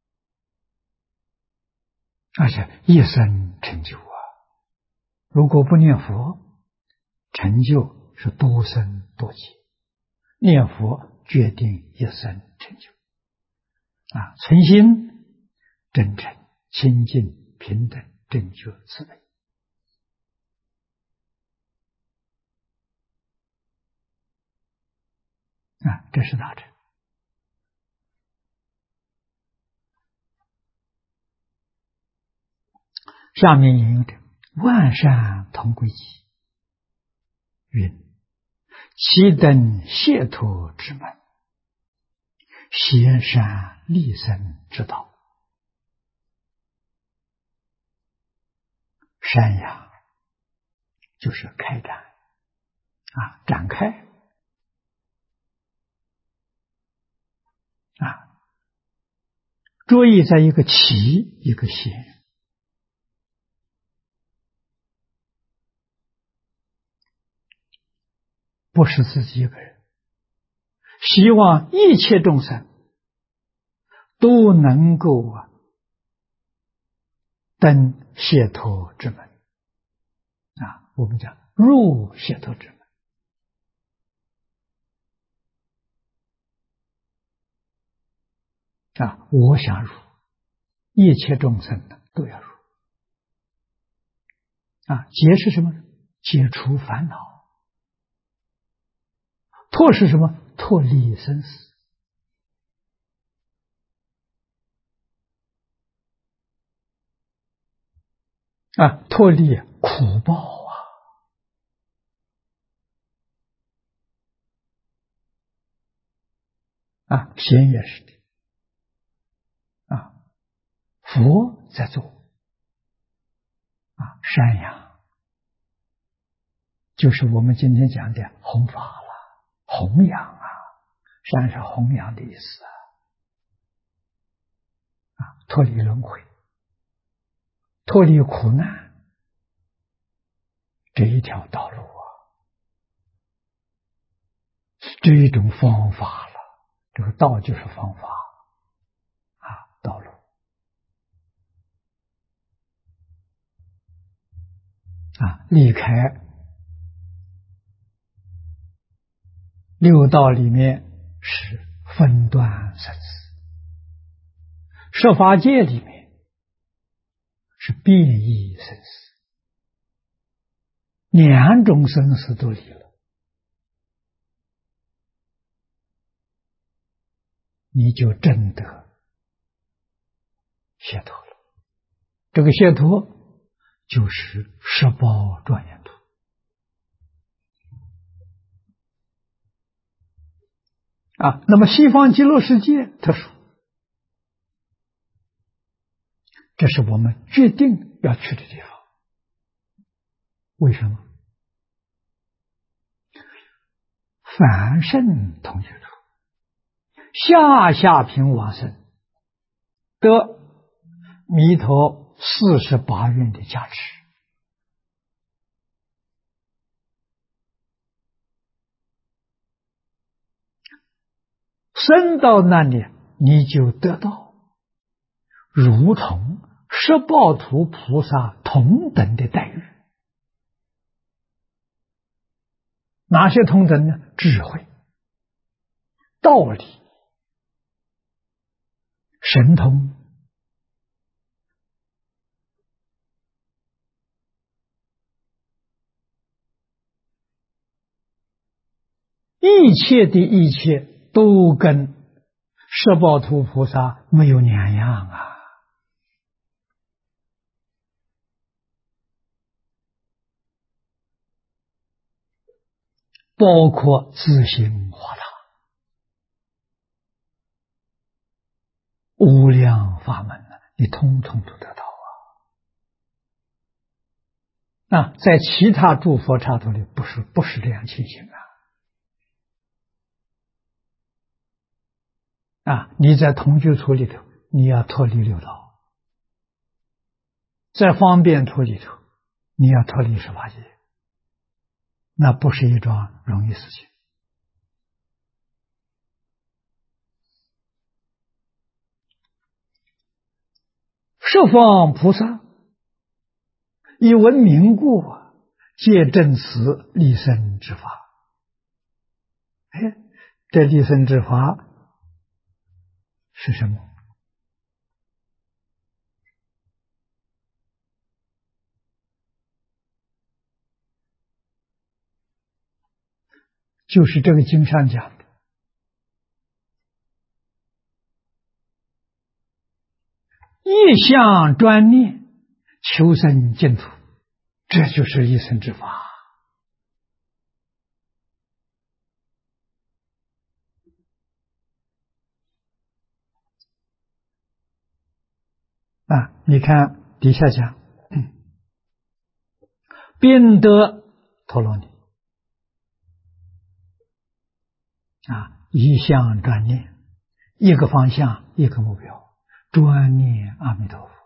而且一生成就如果不念佛，成就是多生多劫；念佛决定一生成就。存心真诚、清净、平等、正觉、慈悲。这是大乘。下面引用的万善同归集云：其等解脱之门，贤善利生之道。山阳就是开展展开着意在一个起，一个贤。不是自己一个人，希望一切众生都能够登解脱之门我们讲入解脱之门我想入，一切众生都要入解是什么？解除烦恼。脱是什么？脱离生死。脱离苦报贤也是的佛在做山羊就是我们今天讲的弘法了，弘扬山是弘扬的意思脱离轮回，脱离苦难，这一条道路这一种方法了。这个道就是方法道路离开六道里面是分段生死，十法界里面是变异生死，两种生死都离了，你就真得解脱了。这个解脱就是十宝庄严土那么西方极乐世界特殊，这是我们决定要去的地方。为什么？凡圣同居处，下下品往生得弥陀48愿的加持。升到那里，你就得到如同十报图菩萨同等的待遇。哪些同等呢？智慧、道理、神通、 一切的一切都跟摄报图菩萨没有两样啊！包括自性华大无量法门呢，你通通都得到啊！在其他诸佛刹土里不是这样情形啊！你在同居土里头，你要脱离六道；在方便土里头，你要脱离十法界，那不是一桩容易事情。十方菩萨以闻名故，皆证此立身之法。这立身之法是什么？就是这个经上讲的，一向专念，求生净土，这就是立身之法啊！你看底下讲，宾得陀罗尼啊，一向专念，一个方向，一个目标，专念阿弥陀佛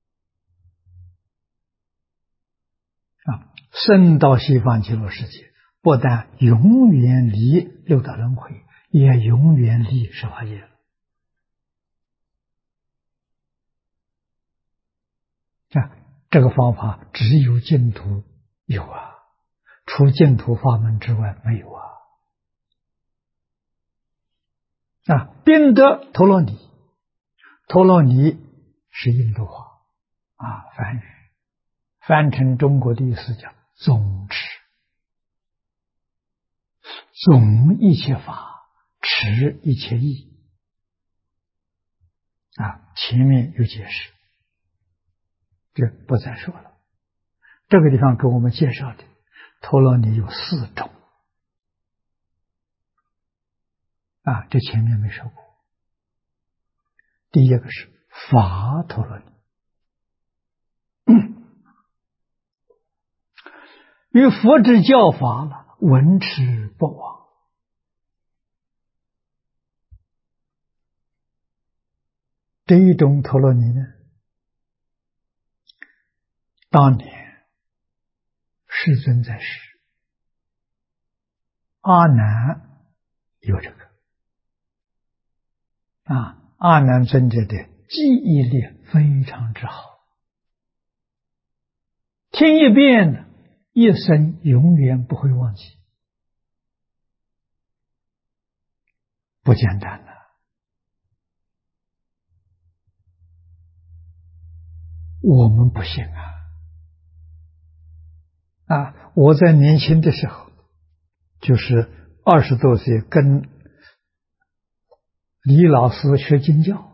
啊，升到西方极乐世界，不但永远离六道轮回，也永远离十法界了啊！这个方法只有净土有啊，除净土法门之外没有啊！啊，宾得陀罗尼，陀罗尼是印度话啊，梵语，翻成中国的意思叫总持，总一切法，持一切义啊，前面有解释，这不再说了。这个地方给我们介绍的陀罗尼有4种啊，这前面没说过。第一个是法陀罗尼，与佛之教法了，闻持不忘。这一种陀罗尼呢，当年世尊在世，阿难有这个啊，阿难尊者的记忆力非常之好，听一遍一生永远不会忘记，不简单了。我们不行啊！我在年轻的时候，就是20多岁，跟李老师学经教，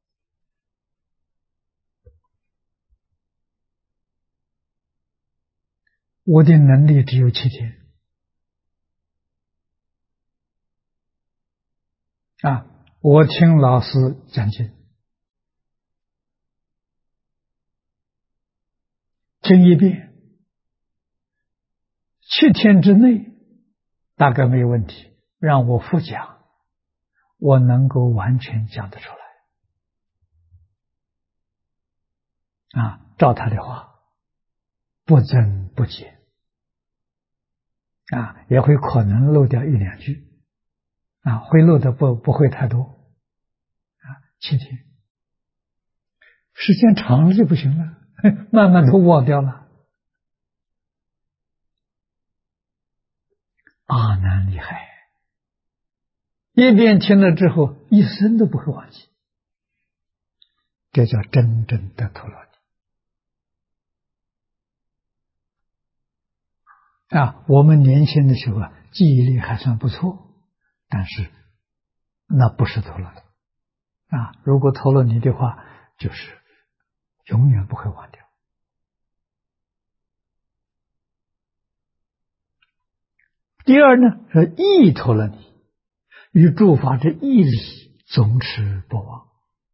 我的能力只有7天啊！我听老师讲经，听一遍，7天之内大概没有问题，让我复讲，我能够完全讲得出来啊！照他的话，不增不减啊，也会可能漏掉1、2句啊，会漏的不会太多啊。7天，时间长了就不行了，慢慢都忘掉了。阿难厉害，一遍听了之后，一生都不会忘记，这叫真正的陀罗尼啊！我们年轻的时候记忆力还算不错但是那不是陀罗尼啊！如果陀罗尼的话，就是永远不会忘掉。第二呢，是意陀罗尼，与诸法之义理总持不忘。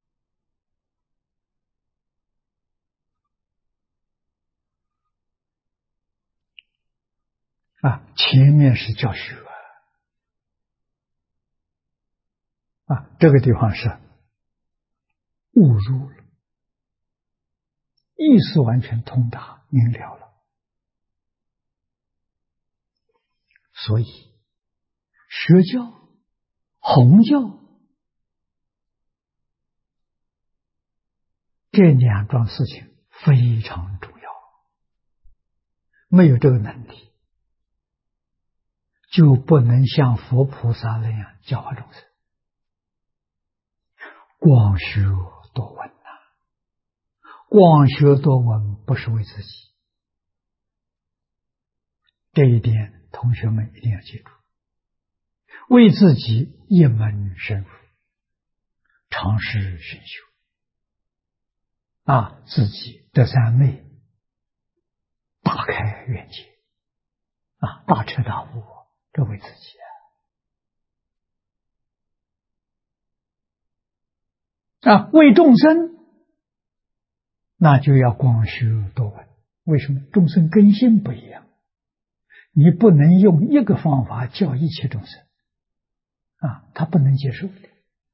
啊，前面是教学啊，这个地方是误入了，意思完全通达明了了。所以学教、弘教这两桩事情非常重要，没有这个能力，就不能像佛菩萨那样教化众生。广学多闻呐，广学多闻不是为自己，这一点同学们一定要记住。为自己一门深入，尝试熏修啊，自己得三昧，大开眼界啊，大彻大悟，这为自己啊，为众生，那就要广修多闻。为什么？众生根性不一样，你不能用一个方法教一切众生啊，他不能接受的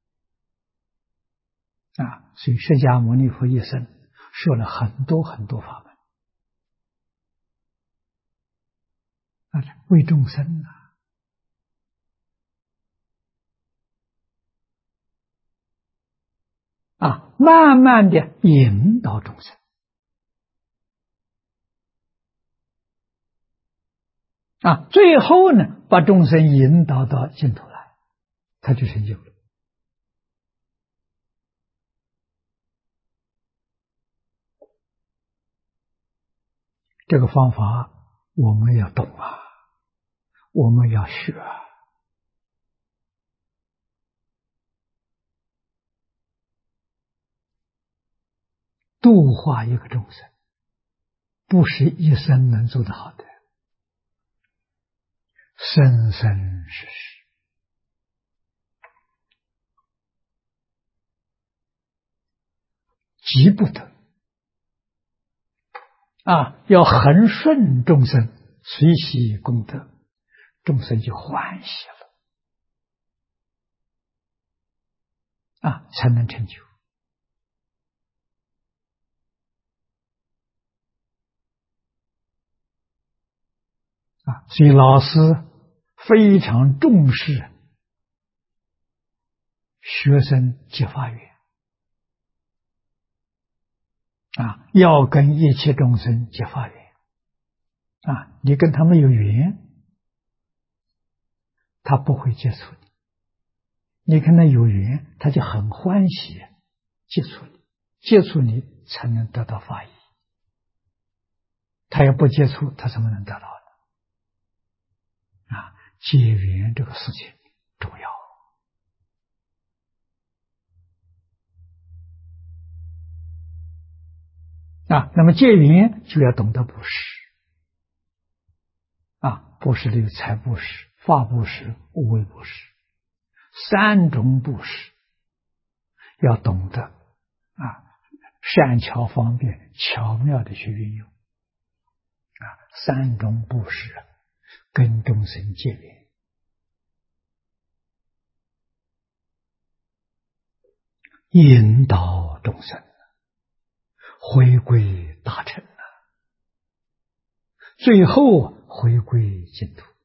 啊。所以释迦牟尼佛一生说了很多很多法门啊，为众生啊，慢慢的引导众生啊，最后呢，把众生引导到净土来，他就成就了。这个方法我们要懂啊，我们要学啊。度化一个众生，不是一生能做得好的，生生世世急不得啊！要恒顺众生，随喜功德，众生就欢喜了啊，才能成就啊！所以老师非常重视学生结法缘啊，要跟一切众生结法缘啊，你跟他们有缘，他不会接触你；你跟他有缘，他就很欢喜接触你，接触你才能得到法益。他要不接触，他怎么能得到呢？啊，结缘这个事情重要啊。那么结缘就要懂得布施啊，布施里有财布施、法布施、无为布施，三种布施要懂得啊，善巧方便、巧妙的去运用啊，三种布施跟众生结缘，引导众生回归大乘最后回归净土。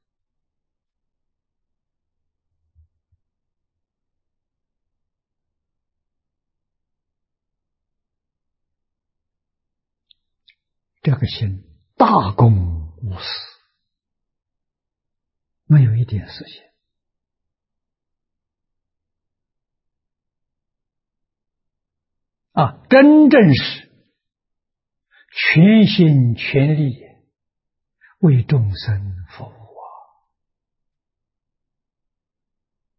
这个心大公无私，没有一点私心啊，真正是全心全力为众生服务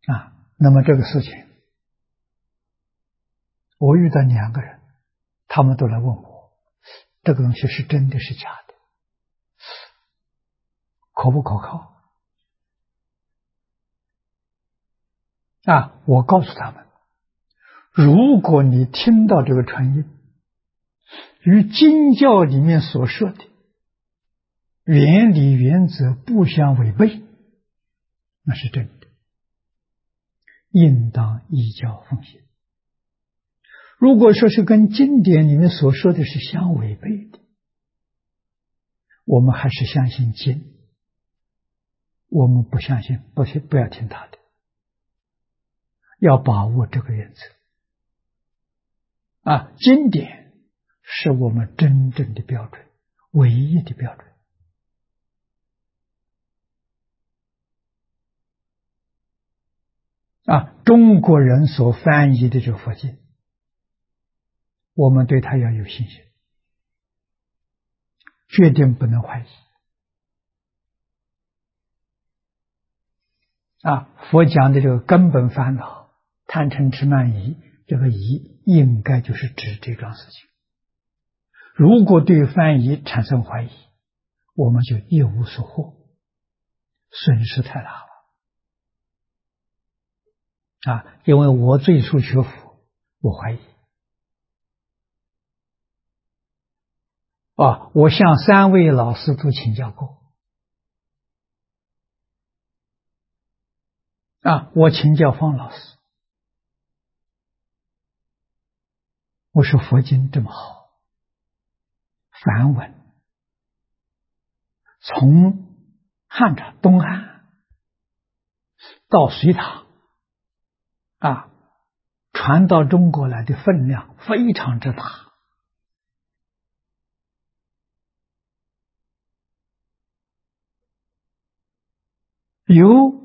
那么这个事情，我遇到2个人，他们都来问我，这个东西是真的是假的，可不可靠？我告诉他们，如果你听到这个传音与经教里面所说的原理原则不相违背，那是真的，应当依教奉行。如果说是跟经典里面所说的是相违背的，我们还是相信经，我们不相信，不要听他的，要把握这个原则。经典是我们真正的标准，唯一的标准。中国人所翻译的这个佛经，我们对他要有信心，决定不能怀疑。佛讲的这个根本烦恼，贪嗔痴慢疑，这个疑应该就是指这桩事情。如果对翻译产生怀疑，我们就一无所获，损失太大了。因为我最初学佛，我怀疑。我向3位老师都请教过。我请教方老师，我说佛经这么好，梵文，从汉朝东汉到隋唐，传到中国来的分量非常之大。由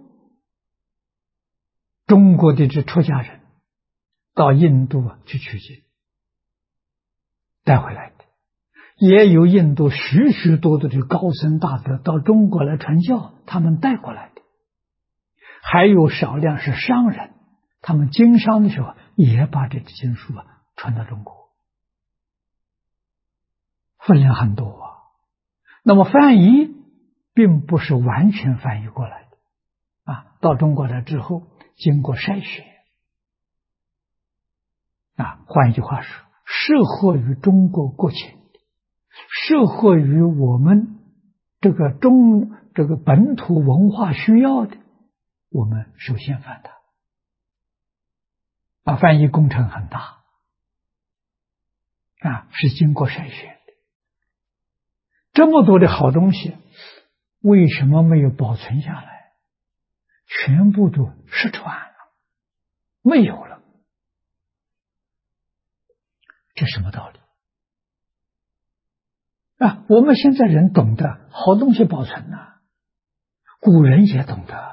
中国的这出家人到印度去取经带回来的，也有印度许许多多的高僧大德到中国来传教，他们带过来的，还有少量是商人，他们经商的时候也把这经书传到中国，分量很多那么翻译并不是完全翻译过来的到中国来之后经过筛选换一句话说，适合于中国国情的，适合于我们这个本土文化需要的，我们首先翻它翻译工程很大是经过筛选的。这么多的好东西为什么没有保存下来？全部都失传了，没有了。这什么道理？我们现在人懂得好东西保存古人也懂得，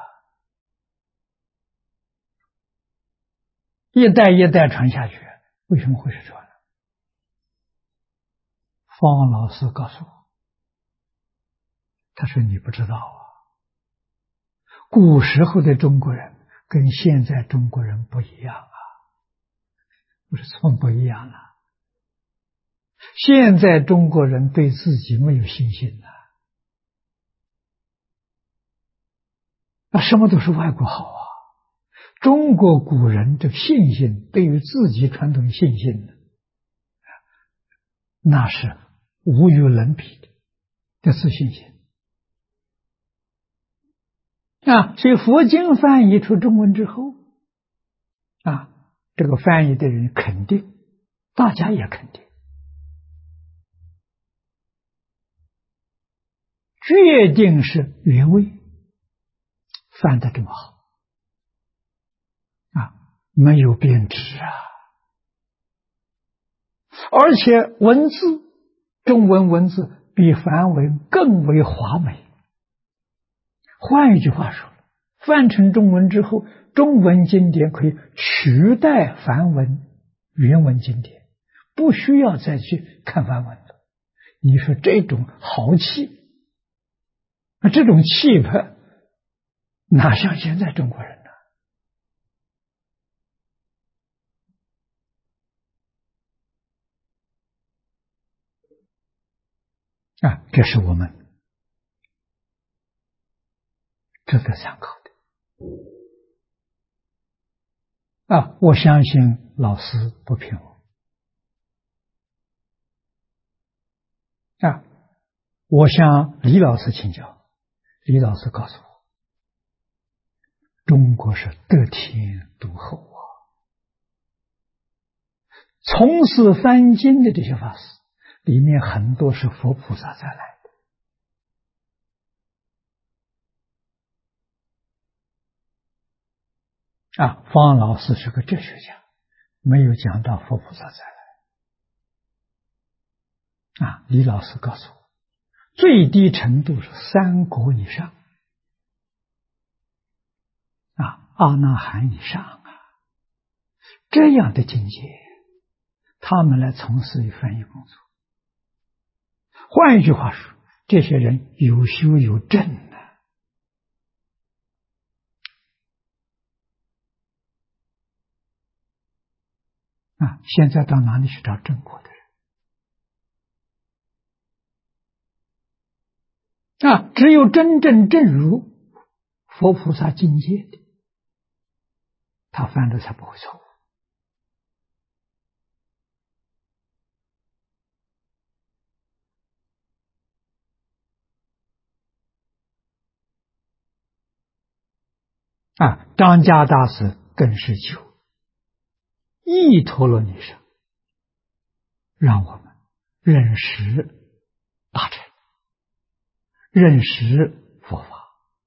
一代一代传下去，为什么会失传呢？方老师告诉我，他说你不知道古时候的中国人跟现在中国人不一样我说怎么不一样了？现在中国人对自己没有信心什么都是外国好中国古人这信心，对于自己传统信心那是无与伦比的自信心所以佛经翻译出中文之后这个翻译的人肯定，大家也肯定，决定是原味翻得这么好没有变质而且文字，中文文字比梵文更为华美。换一句话说，翻成中文之后，中文经典可以取代梵文原文经典，不需要再去看梵文了。你说这种豪气，这种气派，哪像现在中国人呢？ 这是我们值得参考的。我相信老师不骗我向李老师请教，李老师告诉我，中国是得天独厚从事翻经的这些法师，里面很多是佛菩萨再来的。方老师是个哲学家，没有讲到佛菩萨再来。李老师告诉我，最低程度是3国以上，阿那含以上这样的境界，他们来从事翻译工作。换一句话说，这些人有修有证现在到哪里去找正果的人？只有真正证入佛菩萨境界的，他犯的才不会错误。张家大师更是求意陀罗尼舍，让我们认识大乘，认识佛法。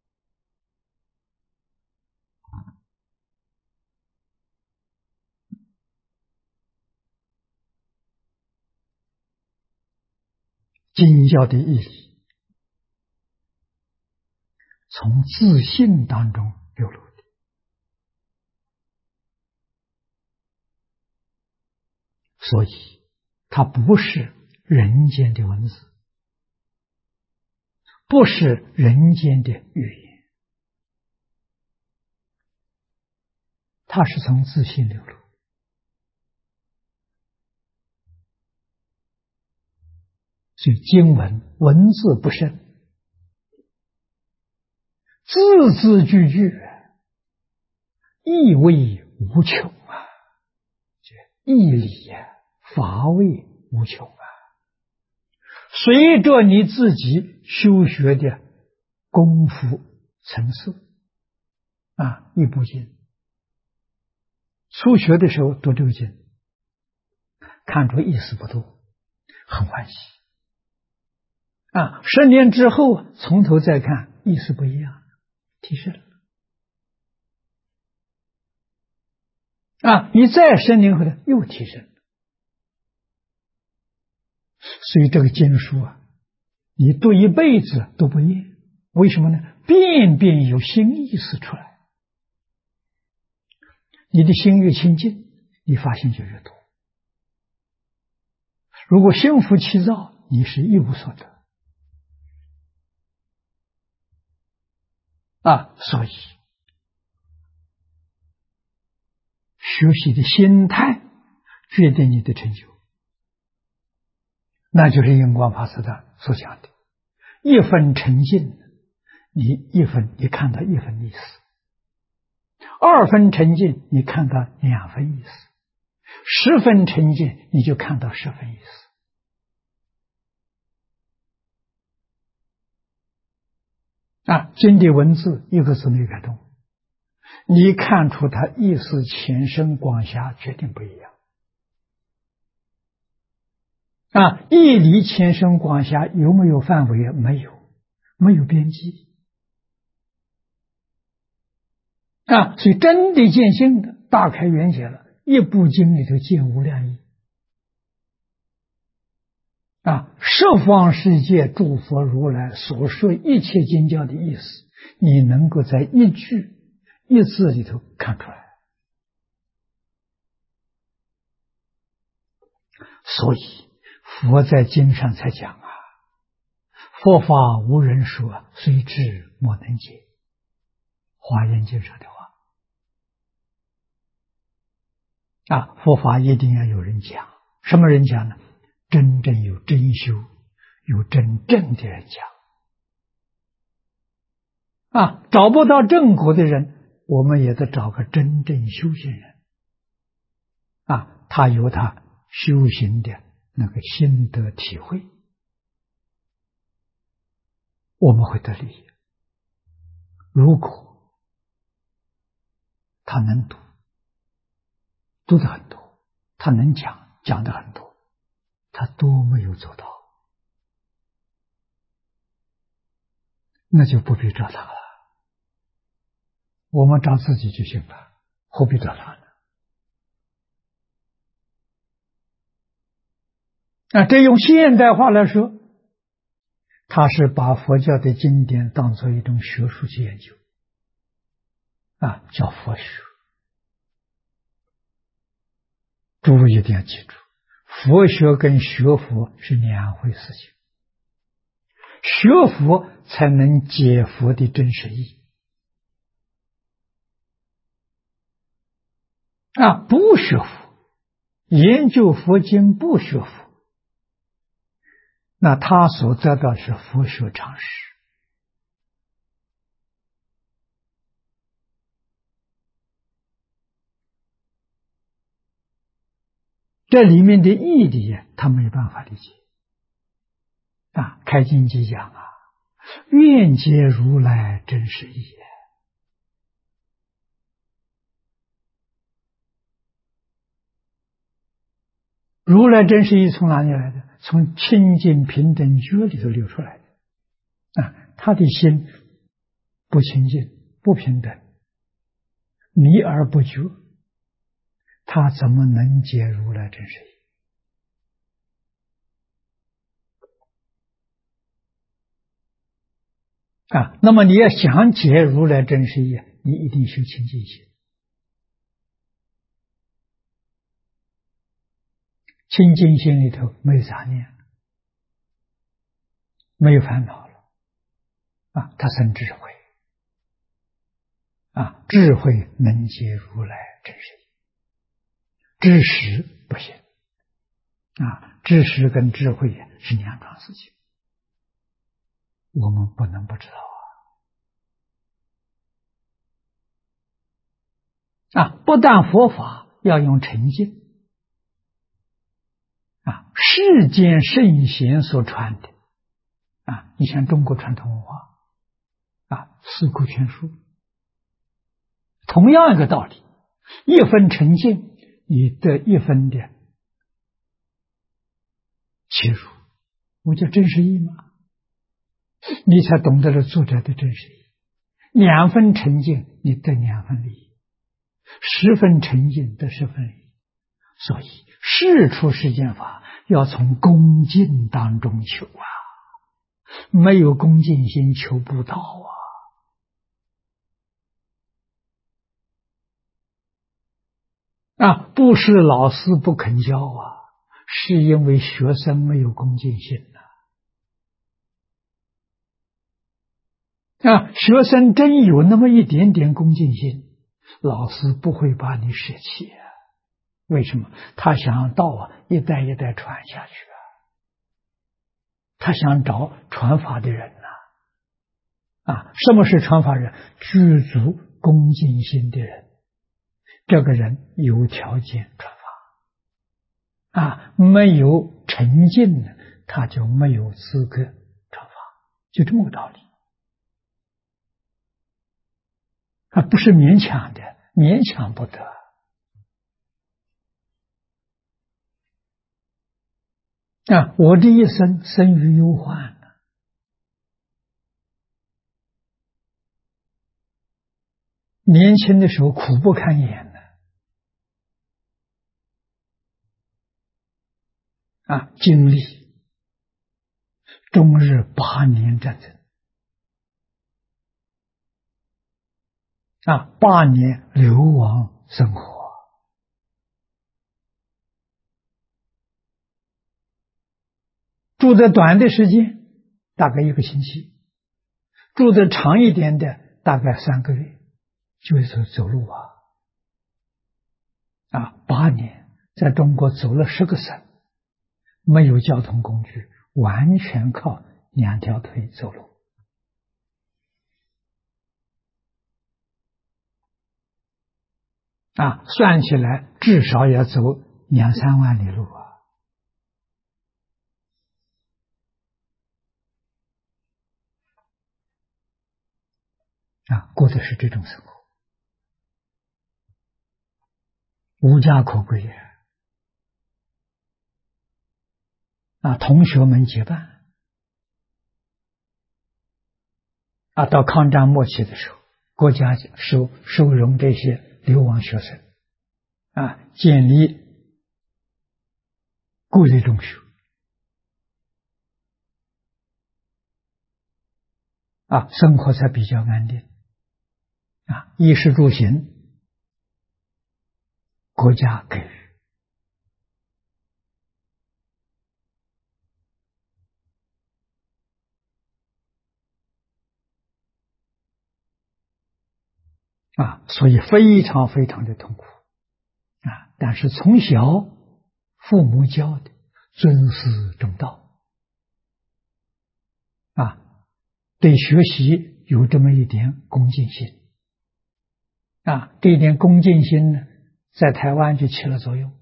经教的义理从自信当中流露的，所以它不是人间的文字，不是人间的语言，它是从自信流露。所以经文文字不深，字字句句意味无穷义理法味无穷随着你自己修学的功夫层次一部经，初学的时候读这个经，看出意思不多，很欢喜10年之后从头再看，意思不一样，提升了你再10年后呢又提升了。所以这个经书你读一辈子都不厌，为什么呢？遍遍有新意思出来，你的心越清净，你发现就越多。如果心浮气躁，你是一无所得所以学习的心态决定你的成就，那就是印光法师的所讲的一分沉静，你看到1分意思；2分沉静，你看到2分意思；10分沉静，你就看到10分意思。经典文字一个字没改动，你看出它意思前深广狭决定不一样。义理前深广狭有没有范围？没有，没有边际所以真的见性的大开圆解了，一部经里头见无量义十方世界诸佛如来所说一切经教的意思，你能够在一句一字里头看出来。所以佛在经上才讲佛法无人说，虽知莫能解。华严经说的话佛法一定要有人讲。什么人讲呢？真正有真修有真正的人讲找不到正果的人，我们也得找个真正修行人他有他修行的那个心得体会，我们会得利益。如果他能读，读的很多，他能讲，讲的很多，他都没有做到，那就不必找他了。我们找自己就行了，何必找他呢？这用现代话来说，他是把佛教的经典当作一种学术去研究叫佛学。诸位一定要记住，佛学跟学佛是两回事情，学佛才能解佛的真实意不学佛，研究佛经不学佛，那他所得到是佛学常识。这里面的义理他没办法理解开经集讲愿解如来真实义如来真实义从哪里来的？从清净平等觉里头流出来的他的心不清净不平等，迷而不觉，他怎么能解如来真实义那么你要想解如来真实义，你一定修清净心。清净心里头没有杂念，没有烦恼了他生智慧智慧能解如来真实义。知识不行知识跟智慧是两桩事情，我们不能不知道不但佛法要用诚信世间圣贤所传的你像中国传统文化四库全书，同样一个道理，一分诚信，你得一分的切入，我叫真实义吗？你才懂得了作者的真实义。2分诚信，你得2分利益；10分诚信得10分利益。所以事出世间法要从恭敬当中求没有恭敬心求不到不是老师不肯教是因为学生没有恭敬心学生真有那么一点点恭敬心，老师不会把你舍弃为什么？他想道一代一代传下去他想找传法的人什么是传法人？具足恭敬心的人，这个人有条件传法没有诚信的，他就没有资格传法，就这么个道理不是勉强的，勉强不得我这一生生于忧患年轻的时候苦不堪言经历中日8年战争8年流亡生活住得短的时间大概1个星期，住得长一点的大概3个月，就是走路8年在中国走了10个省，没有交通工具， 完全靠2条腿走路。算起来至少要走2、3万里路过的是这种生活，无家可归也。同学们结伴到抗战末期的时候，国家收容这些流亡学生建立公立中学生活才比较安定衣食住行国家给予所以非常非常的痛苦但是从小父母教的尊师重道对学习有这么一点恭敬心这一点恭敬心呢，在台湾就起了作用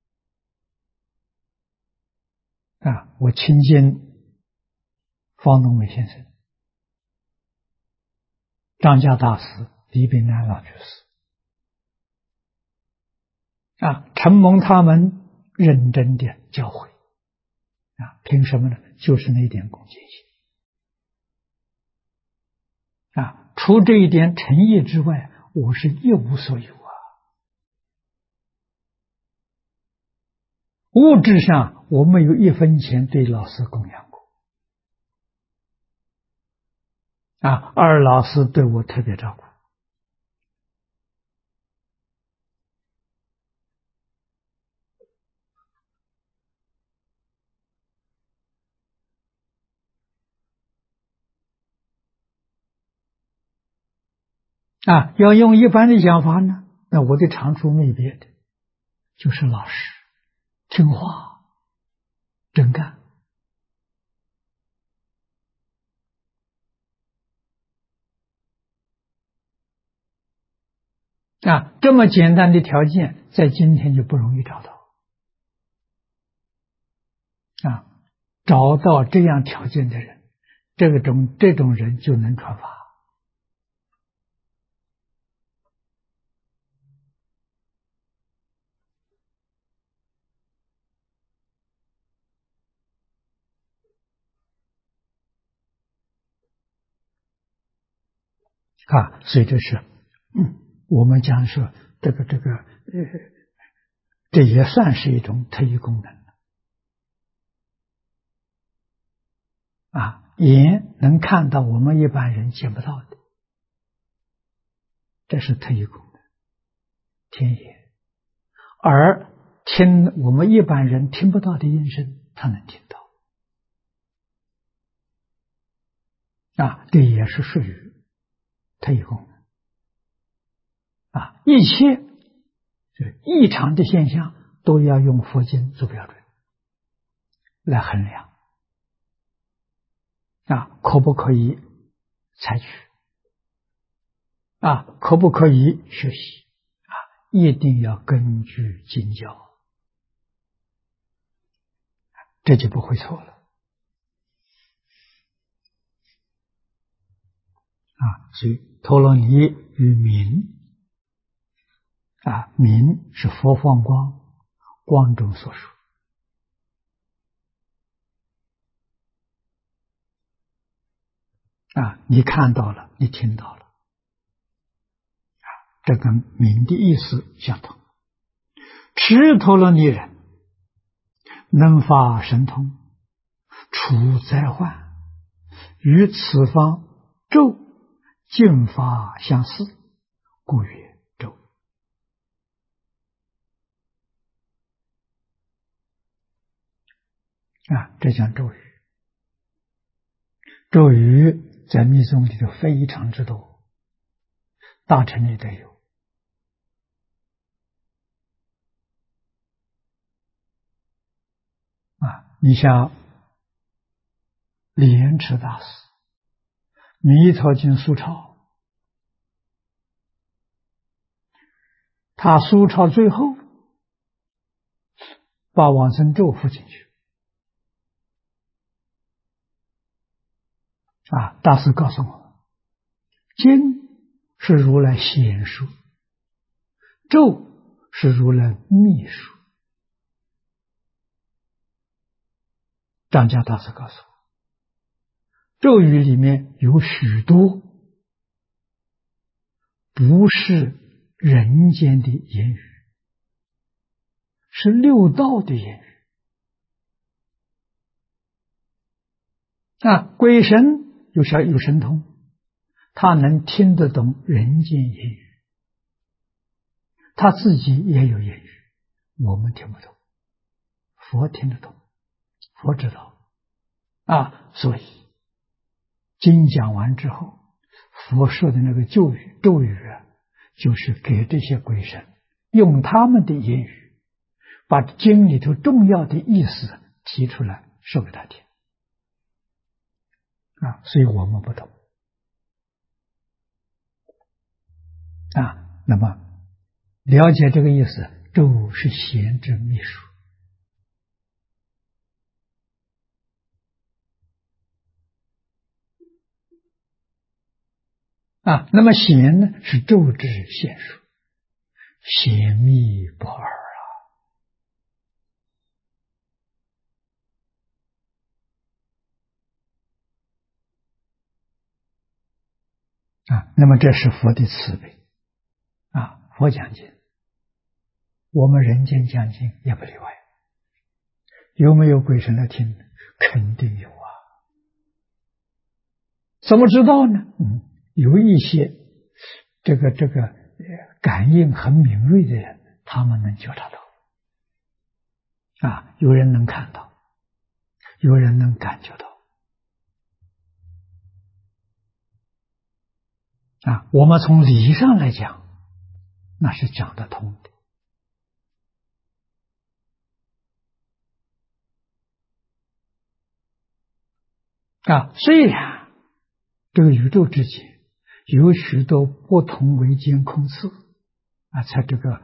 我亲近方东美先生、张家大师、李炳南老居士承蒙他们认真的教诲凭什么呢？就是那一点恭敬心除这一点诚意之外，我是一无所有物质上我没有1分钱对老师供养过二老师对我特别照顾要用一般的讲法呢，那我的长处没别的，就是老实、听话、真干这么简单的条件，在今天就不容易找到找到这样条件的人，这种人就能传法所以这是我们讲说这也算是一种特异功能眼能看到我们一般人见不到的，这是特异功能，天眼。而听我们一般人听不到的音声，他能听到这也是属于特异功能一切异常的现象都要用佛经做标准来衡量可不可以采取可不可以学习一定要根据经教，这就不会错了所以陀罗尼与明明是佛放光，光中所属你看到了，你听到了这跟明的意思相同。持陀罗尼人能发神通，除灾患，与此方咒净法相似，故曰咒这讲咒语。咒语在密宗里头非常之多，大乘里都有你像莲池大师弥陀经疏钞，他疏钞最后把往生咒附进去。大师告诉我，经是如来显说，咒是如来秘说。张家大师告诉我，咒语里面有许多不是人间的言语，是六道的言语。鬼神有神通，他能听得懂人间言语，他自己也有言语，我们听不懂，佛听得懂，佛知道。所以经讲完之后，佛说的那个咒语就是给这些鬼神用他们的言语，把经里头重要的意思提出来说给他听。所以我们不懂。那么了解这个意思，咒是贤之秘书。那么贤呢，是咒之贤术，贤密不二那么这是佛的慈悲佛讲经，我们人间讲经也不例外。有没有鬼神来听？肯定有怎么知道呢？有一些这个感应很敏锐的人，他们能觉察到有人能看到，有人能感觉到我们从理上来讲，那是讲得通的。虽然这个宇宙之间有许多不同维间空次才这个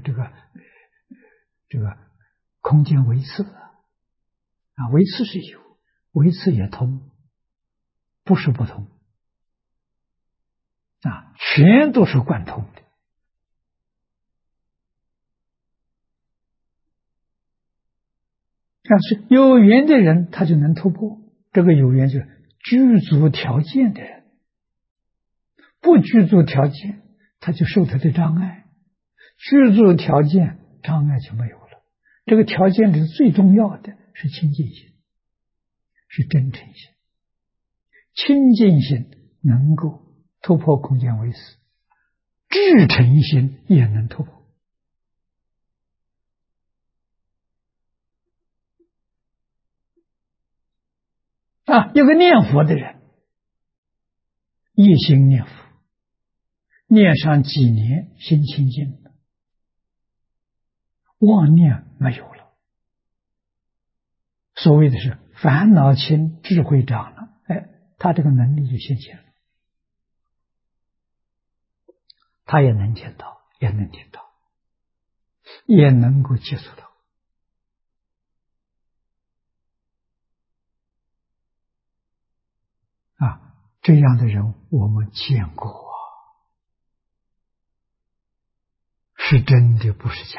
空间维次维次是有，维次也通，不是不同全都是贯通的。但是有缘的人他就能突破，这个有缘就是具足条件的人，不具足条件他就受他的障碍，具足条件障碍就没有了。这个条件是最重要的，是清净心，是真诚心。清净心能够突破空间维次，至诚心也能突破一个念佛的人，一心念佛，念上几年，心清净了，妄念没有了，所谓的是烦恼轻，智慧长了，他这个能力就现前了，他也能见到，也能听到，也能够接触到这样的人我们见过是真的，不是假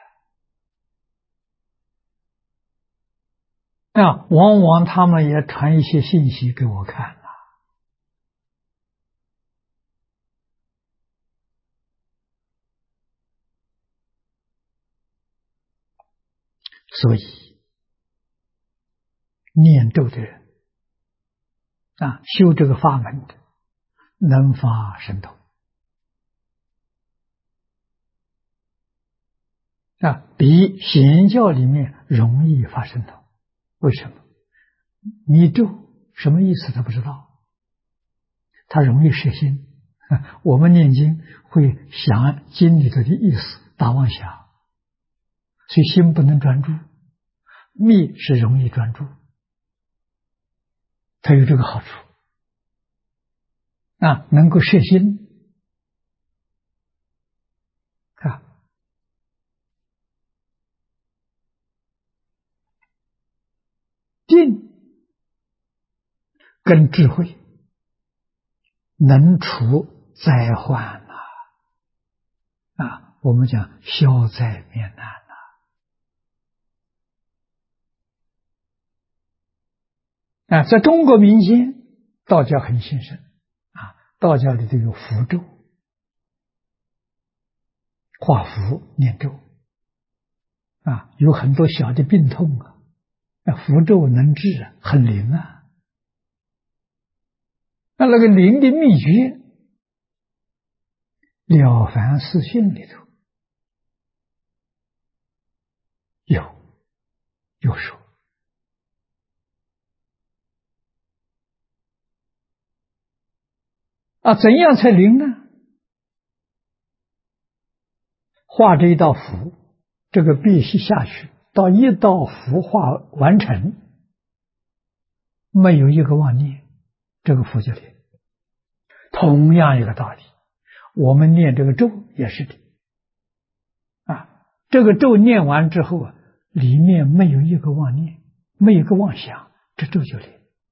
的往往他们也传一些信息给我看所以念咒的人修这个法门的能发神通比显教里面容易发神通。为什么？你咒什么意思他不知道，他容易摄心。我们念经会想经里头的意思，大妄想，所以心不能专注。密是容易专注它有这个好处啊，能够摄心啊。定跟智慧能除灾患啊，我们讲消灾免难啊，在中国民间，道教很兴盛啊，道教里头有符咒，画符念咒啊，有很多小的病痛啊，符咒能治啊，很灵啊。那个灵的秘诀，了凡四训里头有说啊，怎样才灵呢？画这一道符，这个必须下去，到一道符画完成，没有一个妄念，这个符就灵。同样一个道理，我们念这个咒也是的啊，这个咒念完之后啊，里面没有一个妄念，没有一个妄想，这咒就灵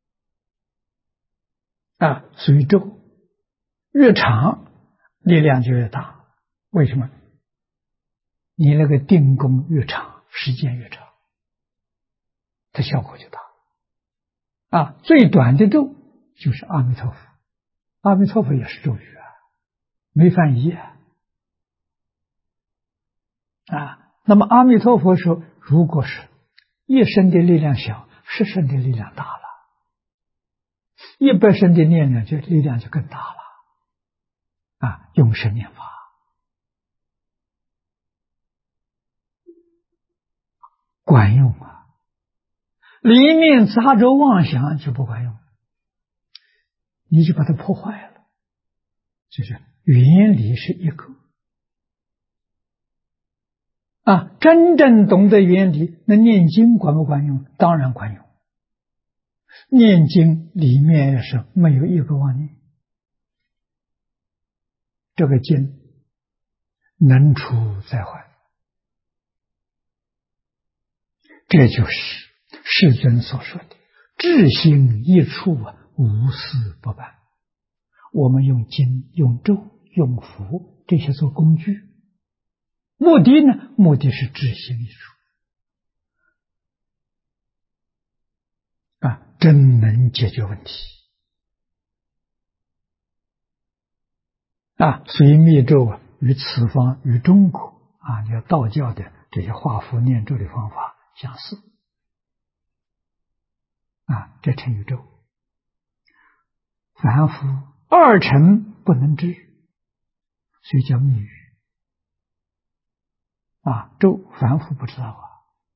啊。所以咒越长，力量就越大。为什么？你那个定功越长，时间越长，它效果就大啊。最短的咒就是阿弥陀佛，阿弥陀佛也是咒语啊，没翻译啊。那么阿弥陀佛说，如果是一声的力量小，10声的力量大了，100声的念量力量就更大了啊！用声念法管用啊，里面杂着妄想就不管用，你就把它破坏了。就是原理是一个啊，真正懂得原理，那念经管不管用？当然管用。念经里面也是没有一个妄念，这个经能除灾患，这就是世尊所说的至心一处无事不办。我们用经、用咒、用符这些做工具，目的呢？目的是至心一处啊，真能解决问题啊。所以密咒与此方与中国啊，你要道教的这些画符念咒的方法相似啊，这称于咒。凡夫二乘不能知，所以叫密语啊。咒凡夫不知道啊，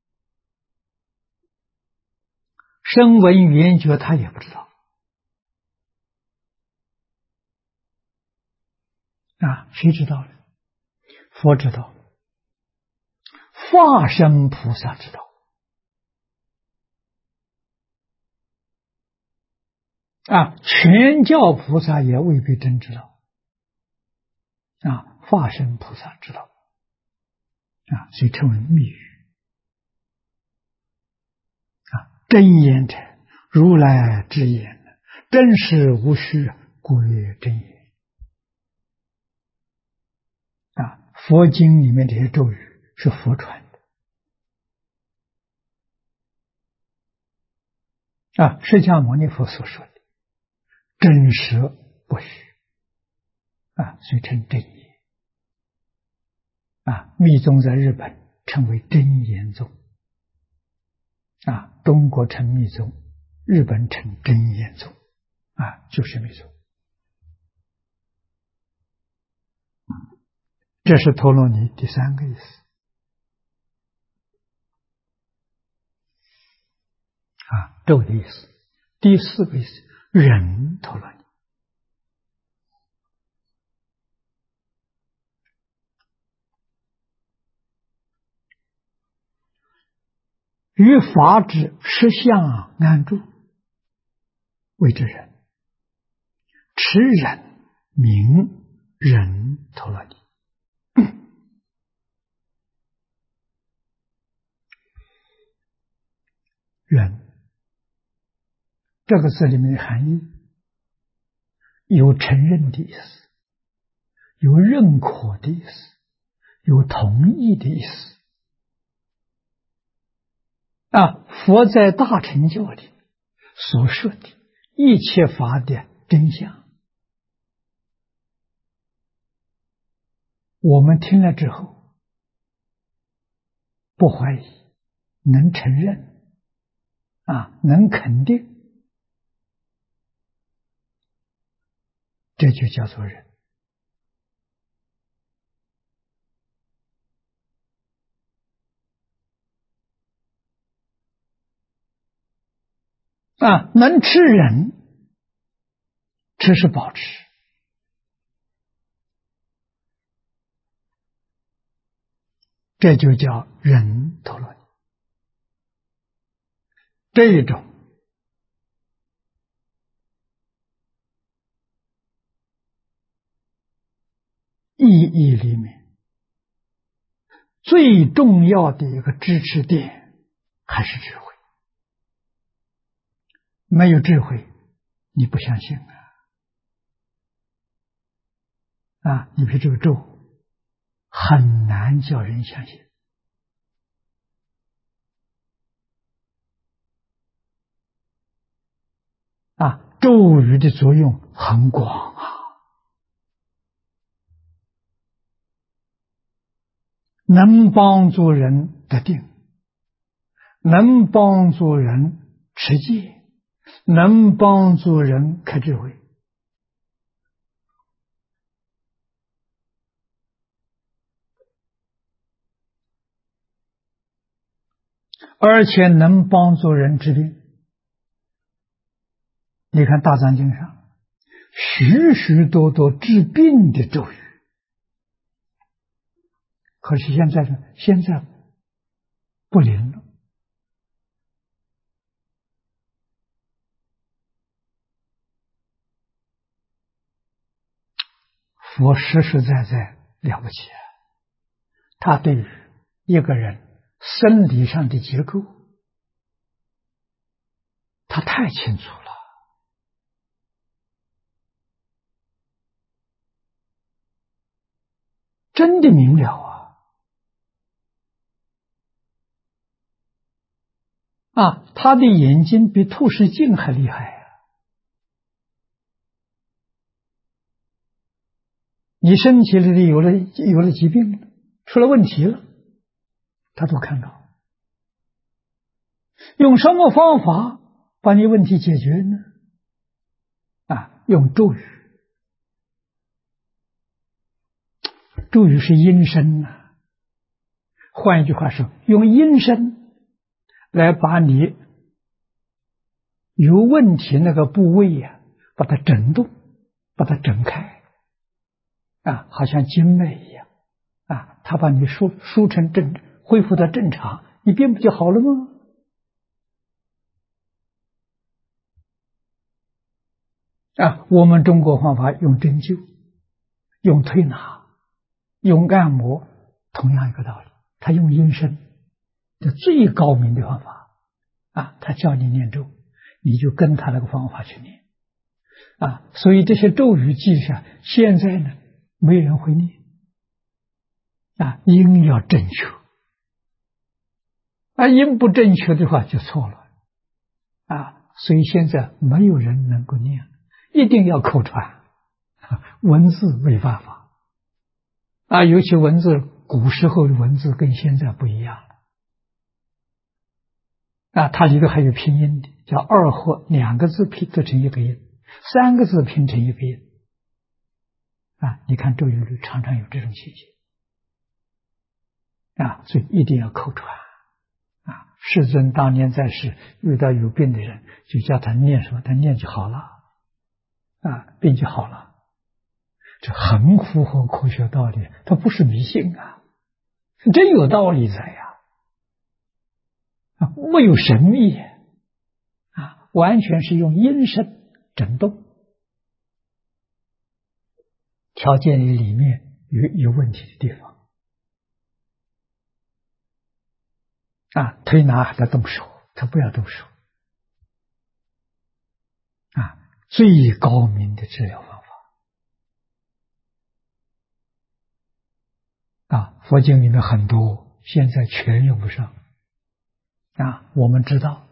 声闻缘觉他也不知道啊。谁知道呢？佛知道，化身菩萨知道啊，全教菩萨也未必真知道啊，化身菩萨知道啊，所以称为密语啊。真言者，如来之言，真实无虚，故曰真言啊。佛经里面这些咒语是佛传的啊，释迦牟尼佛所说的真实不虚啊，所以称真言啊。密宗在日本称为真言宗啊，中国称密宗，日本称真言宗啊，就是密宗。这是陀罗尼第3个意思啊，咒的意思。第4个意思，人陀罗尼。于法之实相安住谓之忍。持忍名忍陀罗尼。忍这个字里面的含义，有承认的意思，有认可的意思，有同意的意思。佛在大乘教里所说的一切法的真相，我们听了之后不怀疑，能承认，能肯定，这就叫做忍。能持忍，持是保持，这就叫忍陀罗尼。这一种意义里面最重要的一个支持点还是智慧。没有智慧，你不相信你比如这个咒很难叫人相信咒语的作用很广能帮助人得定，能帮助人持戒，能帮助人开智慧。而且能帮助人治病。你看大藏经上许许多多治病的咒语，可是现在不灵了。佛实实在在了不起他对于一个人生理上的结构他太清楚了，真的明了他的眼睛比透视镜还厉害你身体里有了疾病，出了问题了，他都看到。用什么方法把你问题解决呢？用咒语。咒语是音声换一句话说，用音声来把你有问题那个部位把它整动，把它整开好像经脉一样它把你梳成恢复到正常，你病不就好了吗？我们中国方法用针灸，用推拿，用按摩，同样一个道理，他用音声，这最高明的方法他教你念咒，你就跟他那个方法去念所以这些咒语记下，现在呢没人会念音要正确音不正确的话就错了所以现在没有人能够念，一定要口传文字没办法尤其文字，古时候的文字跟现在不一样了它里头还有拼音的，叫二或两个字拼成一个音，三个字拼成一个音你看咒语里常常有这种情形所以一定要口传世尊当年在世遇到有病的人，就叫他念什么，他念就好了病就好了，这很符合科学道理，它不是迷信是真有道理在没有神秘完全是用音声震动，条件里面有问题的地方啊，推拿还在动手，他不要动手啊，最高明的治疗方法啊，佛经里面很多，现在全用不上啊。我们知道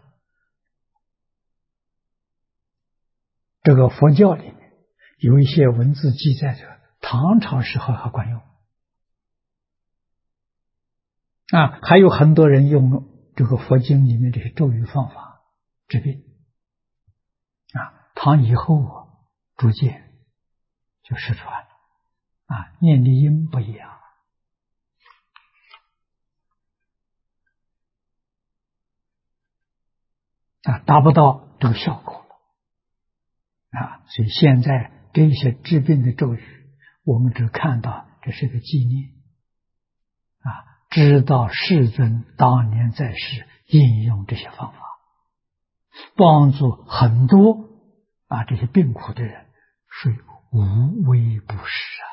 这个佛教里面有一些文字记载着唐朝时候还管用啊，还有很多人用这个佛经里面这些咒语方法治病啊。唐以后啊，逐渐就失传了啊，念的音不一样啊，达不到这个效果了啊。所以现在这些治病的咒语，我们只看到这是个纪念啊，知道世尊当年在世应用这些方法，帮助很多啊这些病苦的人，是无微不至啊。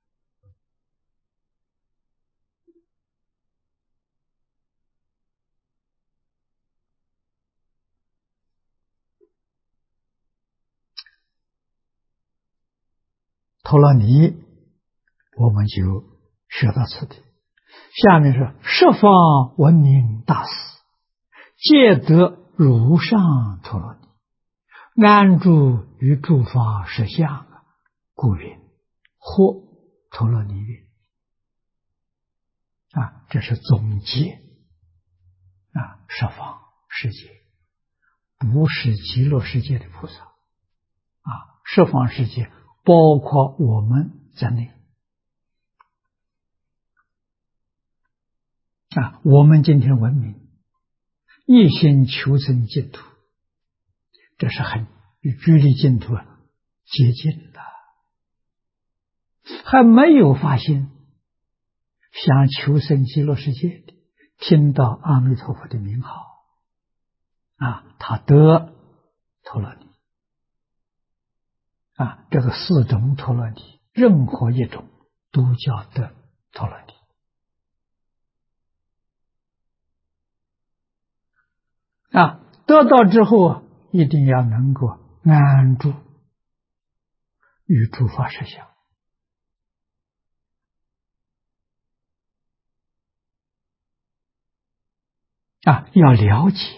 陀罗尼我们就学到此地。下面是十方闻名大士，皆得如上陀罗尼，安住于诸法实相，故云或陀罗尼云啊，这是总结啊，十方世界不是极乐世界的菩萨啊，十方世界包括我们在内啊。我们今天文明一心求生净土，这是很与距离净土接近的，还没有发现想求生极乐世界的，听到阿弥陀佛的名号啊，他得陀罗尼啊，这个四种陀罗尼，任何一种都叫得陀罗尼啊。得到之后啊，一定要能够安住于诸法实相啊，要了解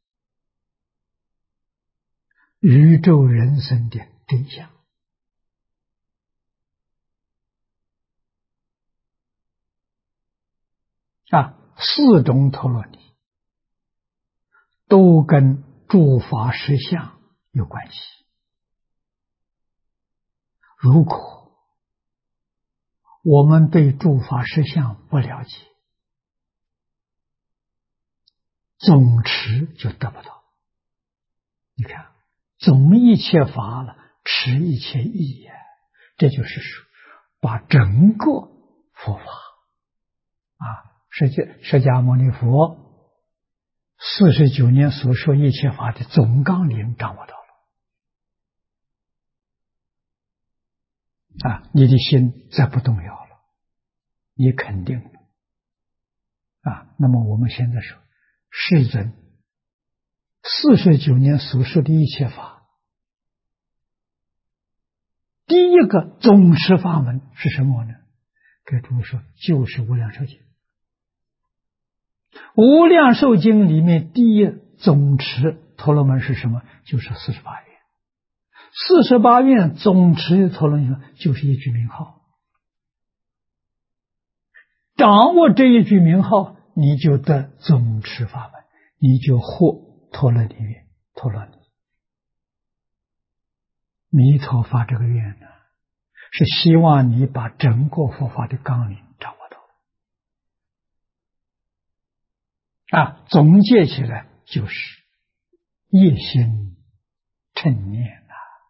宇宙人生的真相啊。四种陀罗尼都跟诸法实相有关系。如果我们对诸法实相不了解，总持就得不到。你看，总一切法了，持一切义呀，这就是说，把整个佛法啊，释迦牟尼佛49年所说一切法的总纲领掌握到了啊，你的心再不动摇了，你肯定了啊。那么我们现在说，世尊49年所说的一切法，第一个总持法门是什么呢？给诸位说，就是无量寿经。无量寿经里面第一总持陀罗门是什么？就是48愿。48愿总持陀罗尼就是一句名号。掌握这一句名号，你就得总持法门，你就获陀罗尼愿。陀罗尼弥陀发这个愿呢，是希望你把整个佛法的纲领掌握到啊。总结起来就是一心称念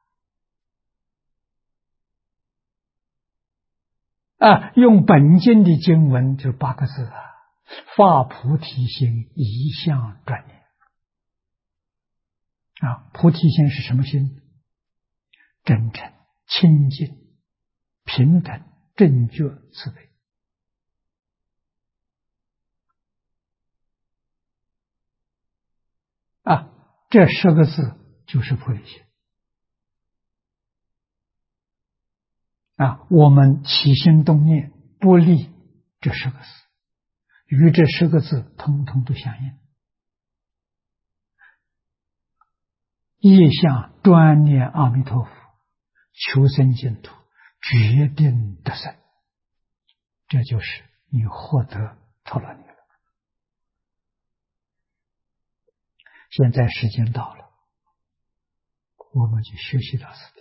啊，用本经的经文就8个字啊，发菩提心，一向专念啊。菩提心是什么心？ 真诚、清净、平等、正觉、慈悲。这10个字就是菩提心。我们起心动念不离这10个字，与这10个字通通都相应。一向专念阿弥陀佛，求生净土，决定得生，这就是你获得陀罗尼了。现在时间到了，我们就学习到此。